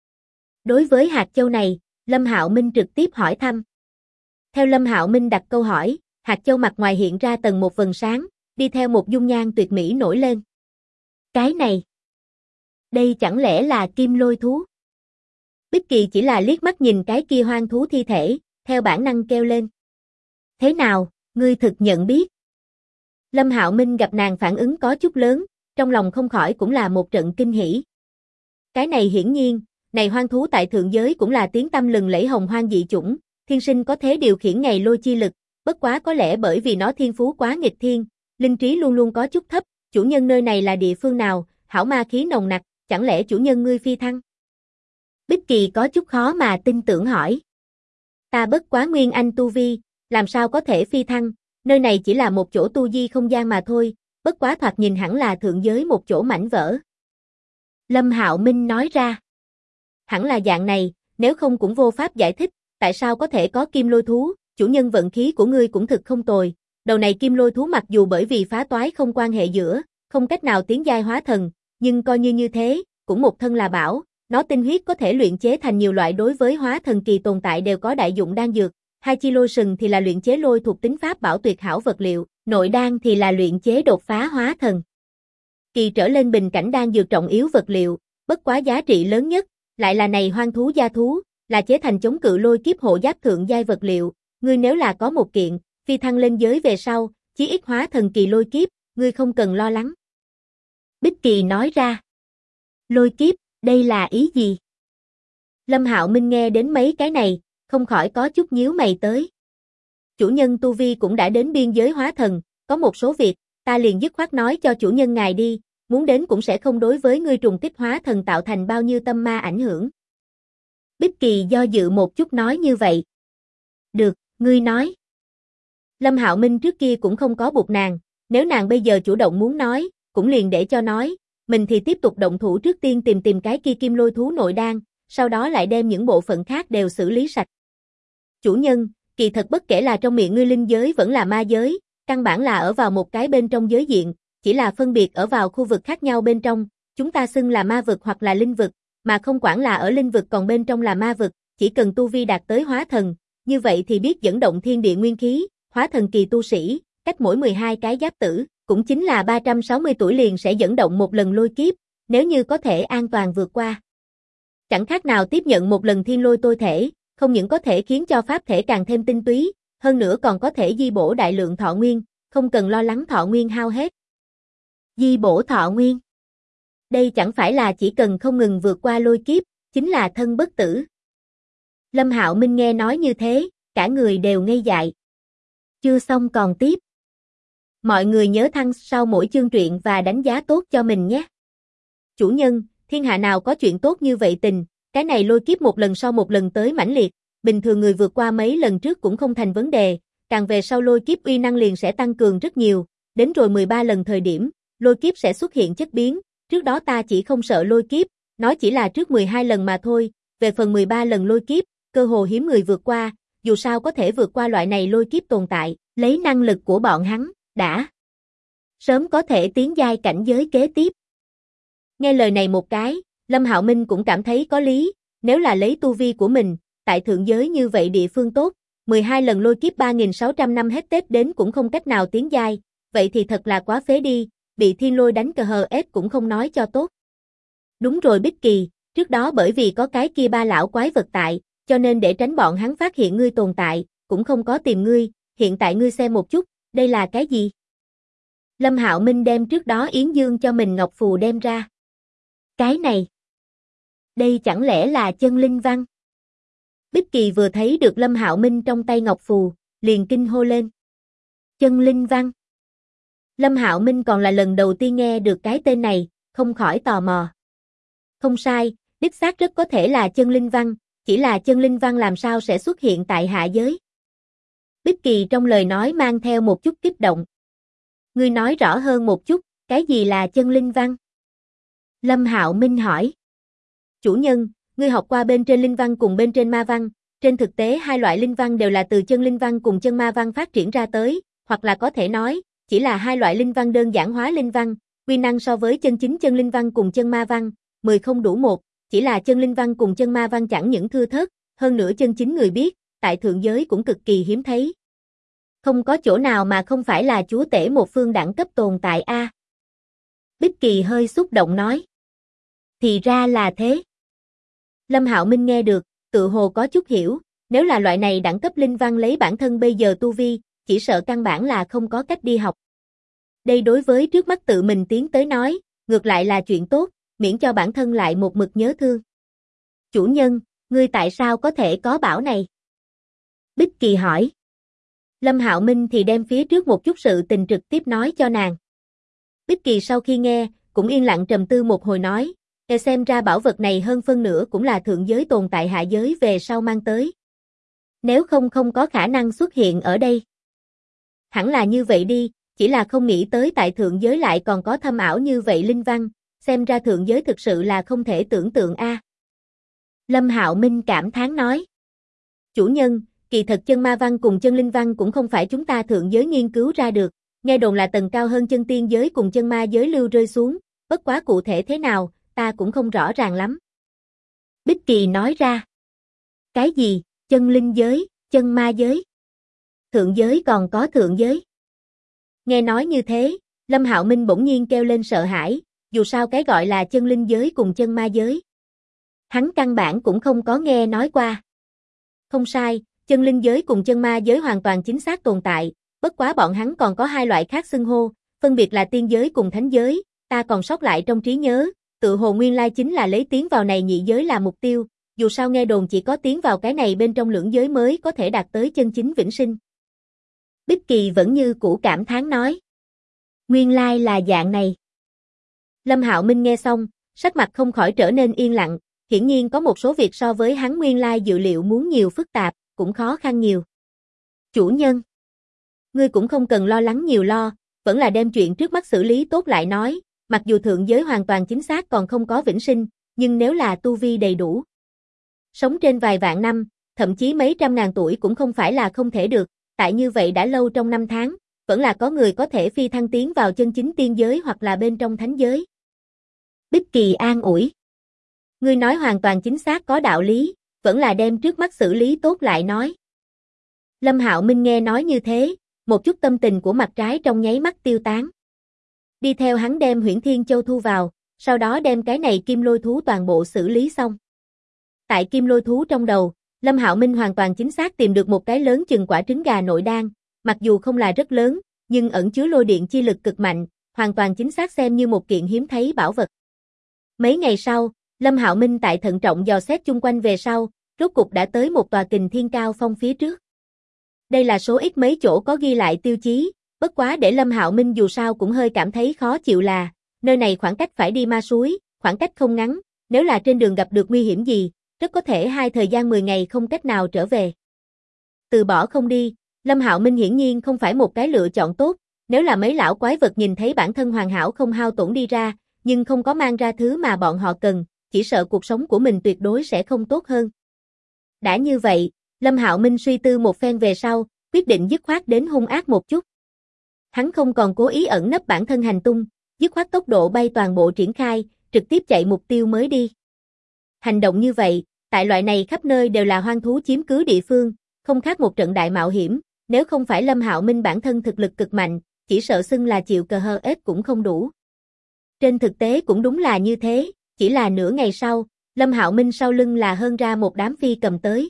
Đối với hạt châu này, Lâm Hạo Minh trực tiếp hỏi thăm. Theo Lâm Hạo Minh đặt câu hỏi, hạt châu mặt ngoài hiện ra tầng một vầng sáng, đi theo một dung nhan tuyệt mỹ nổi lên. Cái này, đây chẳng lẽ là kim lôi thú? Bích Kỳ chỉ là liếc mắt nhìn cái kia hoang thú thi thể, theo bản năng kêu lên. Thế nào, ngươi thực nhận biết? Lâm Hạo Minh gặp nàng phản ứng có chút lớn, trong lòng không khỏi cũng là một trận kinh hỉ. Cái này hiển nhiên, này hoang thú tại thượng giới cũng là tiếng tăm lừng lẫy hồng hoang dị chủng, thiên sinh có thế điều khiển ngày lôi chi lực, bất quá có lẽ bởi vì nó thiên phú quá nghịch thiên, linh trí luôn luôn có chút thấp, chủ nhân nơi này là địa phương nào, hảo ma khí nồng nặc, chẳng lẽ chủ nhân ngươi phi thăng? Bích Kỳ có chút khó mà tin tưởng hỏi. Ta bất quá nguyên anh tu vi, làm sao có thể phi thăng, nơi này chỉ là một chỗ tu di không gian mà thôi, bất quá thoạt nhìn hẳn là thượng giới một chỗ mảnh vỡ. Lâm Hạo Minh nói ra. Hẳn là dạng này, nếu không cũng vô pháp giải thích, tại sao có thể có kim lôi thú, chủ nhân vận khí của ngươi cũng thực không tồi. Đầu này kim lôi thú mặc dù bởi vì phá toái không quan hệ giữa, không cách nào tiến giai hóa thần, nhưng coi như thế, cũng một thân là bảo, nó tinh huyết có thể luyện chế thành nhiều loại đối với hóa thần kỳ tồn tại đều có đại dụng đan dược, hai chi lôi sừng thì là luyện chế lôi thuộc tính pháp bảo tuyệt hảo vật liệu, nội đan thì là luyện chế đột phá hóa thần kỳ trở lên bình cảnh đan dược trọng yếu vật liệu, bất quá giá trị lớn nhất, lại là này hoang thú gia thú, là chế thành chống cự lôi kiếp hộ giáp thượng giai vật liệu, ngươi nếu là có một kiện, phi thăng lên giới về sau, chí ít hóa thần kỳ lôi kiếp, ngươi không cần lo lắng. Bích Kỳ nói ra. Lôi kiếp, đây là ý gì? Lâm Hạo Minh nghe đến mấy cái này, không khỏi có chút nhíu mày tới. Chủ nhân tu vi cũng đã đến biên giới hóa thần, có một số việc, ta liền dứt khoát nói cho chủ nhân ngài đi, muốn đến cũng sẽ không đối với ngươi trùng kích hóa thần tạo thành bao nhiêu tâm ma ảnh hưởng. Bích Kỳ do dự một chút nói như vậy. Được, ngươi nói. Lâm Hạo Minh trước kia cũng không có buộc nàng, nếu nàng bây giờ chủ động muốn nói, cũng liền để cho nói, mình thì tiếp tục động thủ trước tiên tìm cái kia kim lôi thú nội đan, sau đó lại đem những bộ phận khác đều xử lý sạch. Chủ nhân, kỳ thật bất kể là trong miệng ngươi linh giới vẫn là ma giới, căn bản là ở vào một cái bên trong giới diện, chỉ là phân biệt ở vào khu vực khác nhau bên trong, chúng ta xưng là ma vực hoặc là linh vực, mà không quản là ở linh vực còn bên trong là ma vực, chỉ cần tu vi đạt tới hóa thần, như vậy thì biết dẫn động thiên địa nguyên khí, hóa thần kỳ tu sĩ, cách mỗi 12 cái giáp tử, cũng chính là 360 tuổi liền sẽ dẫn động một lần lôi kiếp, nếu như có thể an toàn vượt qua. Chẳng khác nào tiếp nhận một lần thiên lôi tôi thể, không những có thể khiến cho pháp thể càng thêm tinh túy, hơn nữa còn có thể di bổ đại lượng thọ nguyên, không cần lo lắng thọ nguyên hao hết. Di bổ thọ nguyên. Đây chẳng phải là chỉ cần không ngừng vượt qua lôi kiếp, chính là thân bất tử. Lâm Hạo Minh nghe nói như thế, cả người đều ngây dại. Chưa xong còn tiếp. Mọi người nhớ thăng sau mỗi chương truyện và đánh giá tốt cho mình nhé. Chủ nhân, thiên hạ nào có chuyện tốt như vậy tình, cái này lôi kiếp một lần sau một lần tới mãnh liệt, bình thường người vượt qua mấy lần trước cũng không thành vấn đề, càng về sau lôi kiếp uy năng liền sẽ tăng cường rất nhiều, đến rồi 13 lần thời điểm, lôi kiếp sẽ xuất hiện chất biến, trước đó ta chỉ không sợ lôi kiếp, nó chỉ là trước 12 lần mà thôi, về phần 13 lần lôi kiếp, cơ hồ hiếm người vượt qua, dù sao có thể vượt qua loại này lôi kiếp tồn tại, lấy năng lực của bọn hắn, đã sớm có thể tiến giai cảnh giới kế tiếp. Nghe lời này một cái, Lâm Hạo Minh cũng cảm thấy có lý, nếu là lấy tu vi của mình, tại thượng giới như vậy địa phương tốt, 12 lần lôi kiếp 3.600 năm hết Tết đến cũng không cách nào tiến giai, vậy thì thật là quá phế đi, bị thiên lôi đánh cờ hờ ép cũng không nói cho tốt. Đúng rồi Bích Kỳ, trước đó bởi vì có cái kia ba lão quái vật tại, cho nên để tránh bọn hắn phát hiện ngươi tồn tại, cũng không có tìm ngươi, hiện tại ngươi xem một chút, đây là cái gì? Lâm Hạo Minh đem trước đó Yến Dương cho mình ngọc phù đem ra. Cái này, đây chẳng lẽ là chân linh văn? Bích Kỳ vừa thấy được Lâm Hạo Minh trong tay ngọc phù, liền kinh hô lên. Chân linh văn. Lâm Hạo Minh còn là lần đầu tiên nghe được cái tên này, không khỏi tò mò. Không sai, đích xác rất có thể là chân linh văn, chỉ là chân linh văn làm sao sẽ xuất hiện tại hạ giới. Bích Kỳ trong lời nói mang theo một chút kích động. Ngươi nói rõ hơn một chút, cái gì là chân linh văn? Lâm Hạo Minh hỏi. Chủ nhân, ngươi học qua bên trên linh văn cùng bên trên ma văn, trên thực tế hai loại linh văn đều là từ chân linh văn cùng chân ma văn phát triển ra tới, hoặc là có thể nói, chỉ là hai loại linh văn đơn giản hóa linh văn, quy năng so với chân chính chân linh văn cùng chân ma văn, 10 không đủ 1, chỉ là chân linh văn cùng chân ma văn chẳng những thưa thớt, hơn nữa chân chính người biết, tại thượng giới cũng cực kỳ hiếm thấy. Không có chỗ nào mà không phải là chúa tể một phương đẳng cấp tồn tại a. Bích Kỳ hơi xúc động nói. Thì ra là thế. Lâm Hạo Minh nghe được, tự hồ có chút hiểu, nếu là loại này đẳng cấp linh văn lấy bản thân bây giờ tu vi, chỉ sợ căn bản là không có cách đi học. Đây đối với trước mắt tự mình tiến tới nói, ngược lại là chuyện tốt, miễn cho bản thân lại một mực nhớ thương. Chủ nhân, ngươi tại sao có thể có bảo này? Bích Kỳ hỏi. Lâm Hạo Minh thì đem phía trước một chút sự tình trực tiếp nói cho nàng. Bích Kỳ sau khi nghe, cũng yên lặng trầm tư một hồi nói, xem ra bảo vật này hơn phân nửa cũng là thượng giới tồn tại hạ giới về sau mang tới. Nếu không có khả năng xuất hiện ở đây. Hẳn là như vậy đi, chỉ là không nghĩ tới tại thượng giới lại còn có thâm ảo như vậy linh văn, xem ra thượng giới thực sự là không thể tưởng tượng a. Lâm Hạo Minh cảm thán nói. Chủ nhân, kỳ thật chân ma văn cùng chân linh văn cũng không phải chúng ta thượng giới nghiên cứu ra được, nghe đồn là tầng cao hơn chân tiên giới cùng chân ma giới lưu rơi xuống, bất quá cụ thể thế nào, ta cũng không rõ ràng lắm. Bích Kỳ nói ra. Cái gì, chân linh giới, chân ma giới? Thượng giới còn có thượng giới? Nghe nói như thế, Lâm Hạo Minh bỗng nhiên kêu lên sợ hãi, dù sao cái gọi là chân linh giới cùng chân ma giới. Hắn căn bản cũng không có nghe nói qua. Không sai, chân linh giới cùng chân ma giới hoàn toàn chính xác tồn tại, bất quá bọn hắn còn có hai loại khác xưng hô, phân biệt là tiên giới cùng thánh giới, ta còn sót lại trong trí nhớ, tự hồ nguyên lai chính là lấy tiến vào này nhị giới là mục tiêu, dù sao nghe đồn chỉ có tiến vào cái này bên trong lưỡng giới mới có thể đạt tới chân chính vĩnh sinh. Bích Kỳ vẫn như cũ cảm thán nói. Nguyên lai là dạng này. Lâm Hạo Minh nghe xong, sắc mặt không khỏi trở nên yên lặng, hiển nhiên có một số việc so với hắn nguyên lai dự liệu muốn nhiều phức tạp, cũng khó khăn nhiều. Chủ nhân, ngươi cũng không cần lo lắng nhiều lo, vẫn là đem chuyện trước mắt xử lý tốt lại nói, mặc dù thượng giới hoàn toàn chính xác còn không có vĩnh sinh, nhưng nếu là tu vi đầy đủ, sống trên vài vạn năm, thậm chí mấy trăm ngàn tuổi cũng không phải là không thể được, tại như vậy đã lâu trong năm tháng, vẫn là có người có thể phi thăng tiến vào chân chính tiên giới hoặc là bên trong thánh giới. Bích Kỳ an ủi. Ngươi nói hoàn toàn chính xác có đạo lý, vẫn là đem trước mắt xử lý tốt lại nói. Lâm Hạo Minh nghe nói như thế, một chút tâm tình của mặt trái trong nháy mắt tiêu tán. Đi theo hắn đem Huyễn Thiên Châu thu vào, sau đó đem cái này kim lôi thú toàn bộ xử lý xong. Tại kim lôi thú trong đầu, Lâm Hạo Minh hoàn toàn chính xác tìm được một cái lớn chừng quả trứng gà nội đan, mặc dù không là rất lớn, nhưng ẩn chứa lôi điện chi lực cực mạnh, hoàn toàn chính xác xem như một kiện hiếm thấy bảo vật. Mấy ngày sau, Lâm Hạo Minh tại thận trọng dò xét chung quanh về sau, rốt cục đã tới một tòa Kình Thiên Cao Phong phía trước. Đây là số ít mấy chỗ có ghi lại tiêu chí, bất quá để Lâm Hạo Minh dù sao cũng hơi cảm thấy khó chịu là, nơi này khoảng cách phải đi ma suối, khoảng cách không ngắn, nếu là trên đường gặp được nguy hiểm gì, rất có thể thời gian 10 ngày không cách nào trở về. Từ bỏ không đi, Lâm Hạo Minh hiển nhiên không phải một cái lựa chọn tốt, nếu là mấy lão quái vật nhìn thấy bản thân hoàn hảo không hao tổn đi ra, nhưng không có mang ra thứ mà bọn họ cần, chỉ sợ cuộc sống của mình tuyệt đối sẽ không tốt hơn. Đã như vậy, Lâm Hạo Minh suy tư một phen về sau, quyết định dứt khoát đến hung ác một chút. Hắn không còn cố ý ẩn nấp bản thân hành tung, dứt khoát tốc độ bay toàn bộ triển khai, trực tiếp chạy mục tiêu mới đi. Hành động như vậy, tại loại này khắp nơi đều là hoang thú chiếm cứ địa phương, không khác một trận đại mạo hiểm, nếu không phải Lâm Hạo Minh bản thân thực lực cực mạnh, chỉ sợ xưng là chịu cờ hờ ết cũng không đủ. Trên thực tế cũng đúng là như thế, chỉ là nửa ngày sau, Lâm Hạo Minh sau lưng là hơn ra một đám phi cầm tới.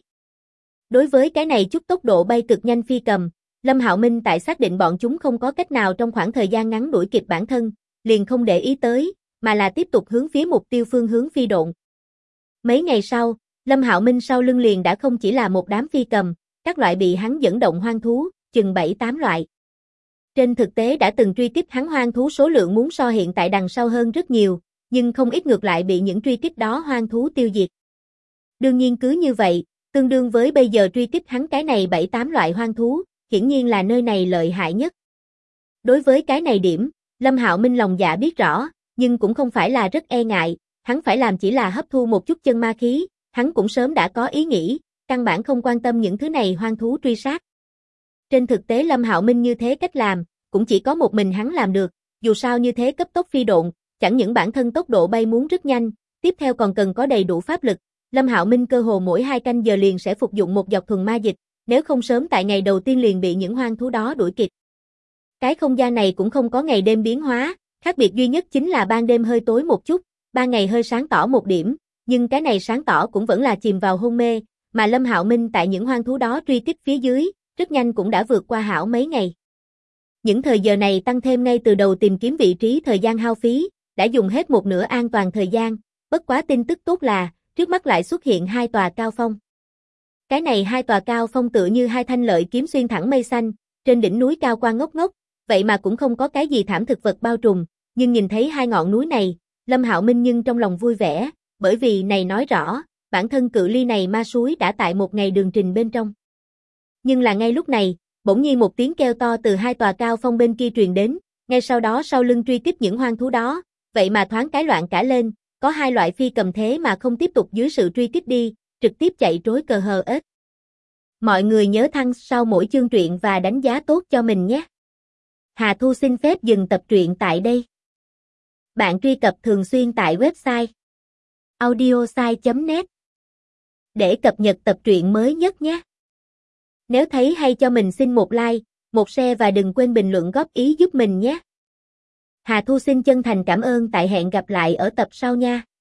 Đối với cái này chút tốc độ bay cực nhanh phi cầm, Lâm Hạo Minh tại xác định bọn chúng không có cách nào trong khoảng thời gian ngắn đuổi kịp bản thân, liền không để ý tới, mà là tiếp tục hướng phía mục tiêu phương hướng phi độn. Mấy ngày sau, Lâm Hạo Minh sau lưng liền đã không chỉ là một đám phi cầm, các loại bị hắn dẫn động hoang thú, chừng 7-8 loại. Trên thực tế đã từng truy kích hắn hoang thú số lượng muốn so hiện tại đằng sau hơn rất nhiều, nhưng không ít ngược lại bị những truy kích đó hoang thú tiêu diệt. Đương nhiên cứ như vậy, tương đương với bây giờ truy kích hắn cái này 7-8 loại hoang thú, hiển nhiên là nơi này lợi hại nhất. Đối với cái này điểm, Lâm Hạo Minh lòng dạ biết rõ, nhưng cũng không phải là rất e ngại, hắn phải làm chỉ là hấp thu một chút chân ma khí, hắn cũng sớm đã có ý nghĩ, căn bản không quan tâm những thứ này hoang thú truy sát. Trên thực tế Lâm Hạo Minh như thế cách làm, cũng chỉ có một mình hắn làm được, dù sao như thế cấp tốc phi độn, chẳng những bản thân tốc độ bay muốn rất nhanh, tiếp theo còn cần có đầy đủ pháp lực. Lâm Hạo Minh cơ hồ mỗi 2 canh giờ liền sẽ phục dụng một giọt thuần ma dịch, nếu không sớm tại ngày đầu tiên liền bị những hoang thú đó đuổi kịp. Cái không gian này cũng không có ngày đêm biến hóa, khác biệt duy nhất chính là ban đêm hơi tối một chút, ban ngày hơi sáng tỏ một điểm, nhưng cái này sáng tỏ cũng vẫn là chìm vào hôn mê, mà Lâm Hạo Minh tại những hoang thú đó truy kích phía dưới, rất nhanh cũng đã vượt qua hảo mấy ngày. Những thời giờ này tăng thêm ngay từ đầu tìm kiếm vị trí thời gian hao phí, đã dùng hết một nửa an toàn thời gian, bất quá tin tức tốt là, trước mắt lại xuất hiện 2 tòa cao phong. Cái này 2 tòa cao phong tựa như 2 thanh lợi kiếm xuyên thẳng mây xanh, trên đỉnh núi cao qua ngốc ngốc, vậy mà cũng không có cái gì thảm thực vật bao trùm, nhưng nhìn thấy 2 ngọn núi này, Lâm Hạo Minh nhưng trong lòng vui vẻ, bởi vì này nói rõ, bản thân cự ly này ma suối đã tại một ngày đường trình bên trong. Nhưng là ngay lúc này, bỗng nhiên một tiếng kêu to từ 2 tòa cao phong bên kia truyền đến, ngay sau đó sau lưng truy kích những hoang thú đó, vậy mà thoáng cái loạn cả lên, có 2 loại phi cầm thế mà không tiếp tục dưới sự truy kích đi, trực tiếp chạy trối cờ hờ ếch. Mọi người nhớ thăng sau mỗi chương truyện và đánh giá tốt cho mình nhé. Hà Thu xin phép dừng tập truyện tại đây. Bạn truy cập thường xuyên tại website audiosai.net để cập nhật tập truyện mới nhất nhé. Nếu thấy hay cho mình xin một like, một share và đừng quên bình luận góp ý giúp mình nhé. Hà Thu xin chân thành cảm ơn, tại hẹn gặp lại ở tập sau nha.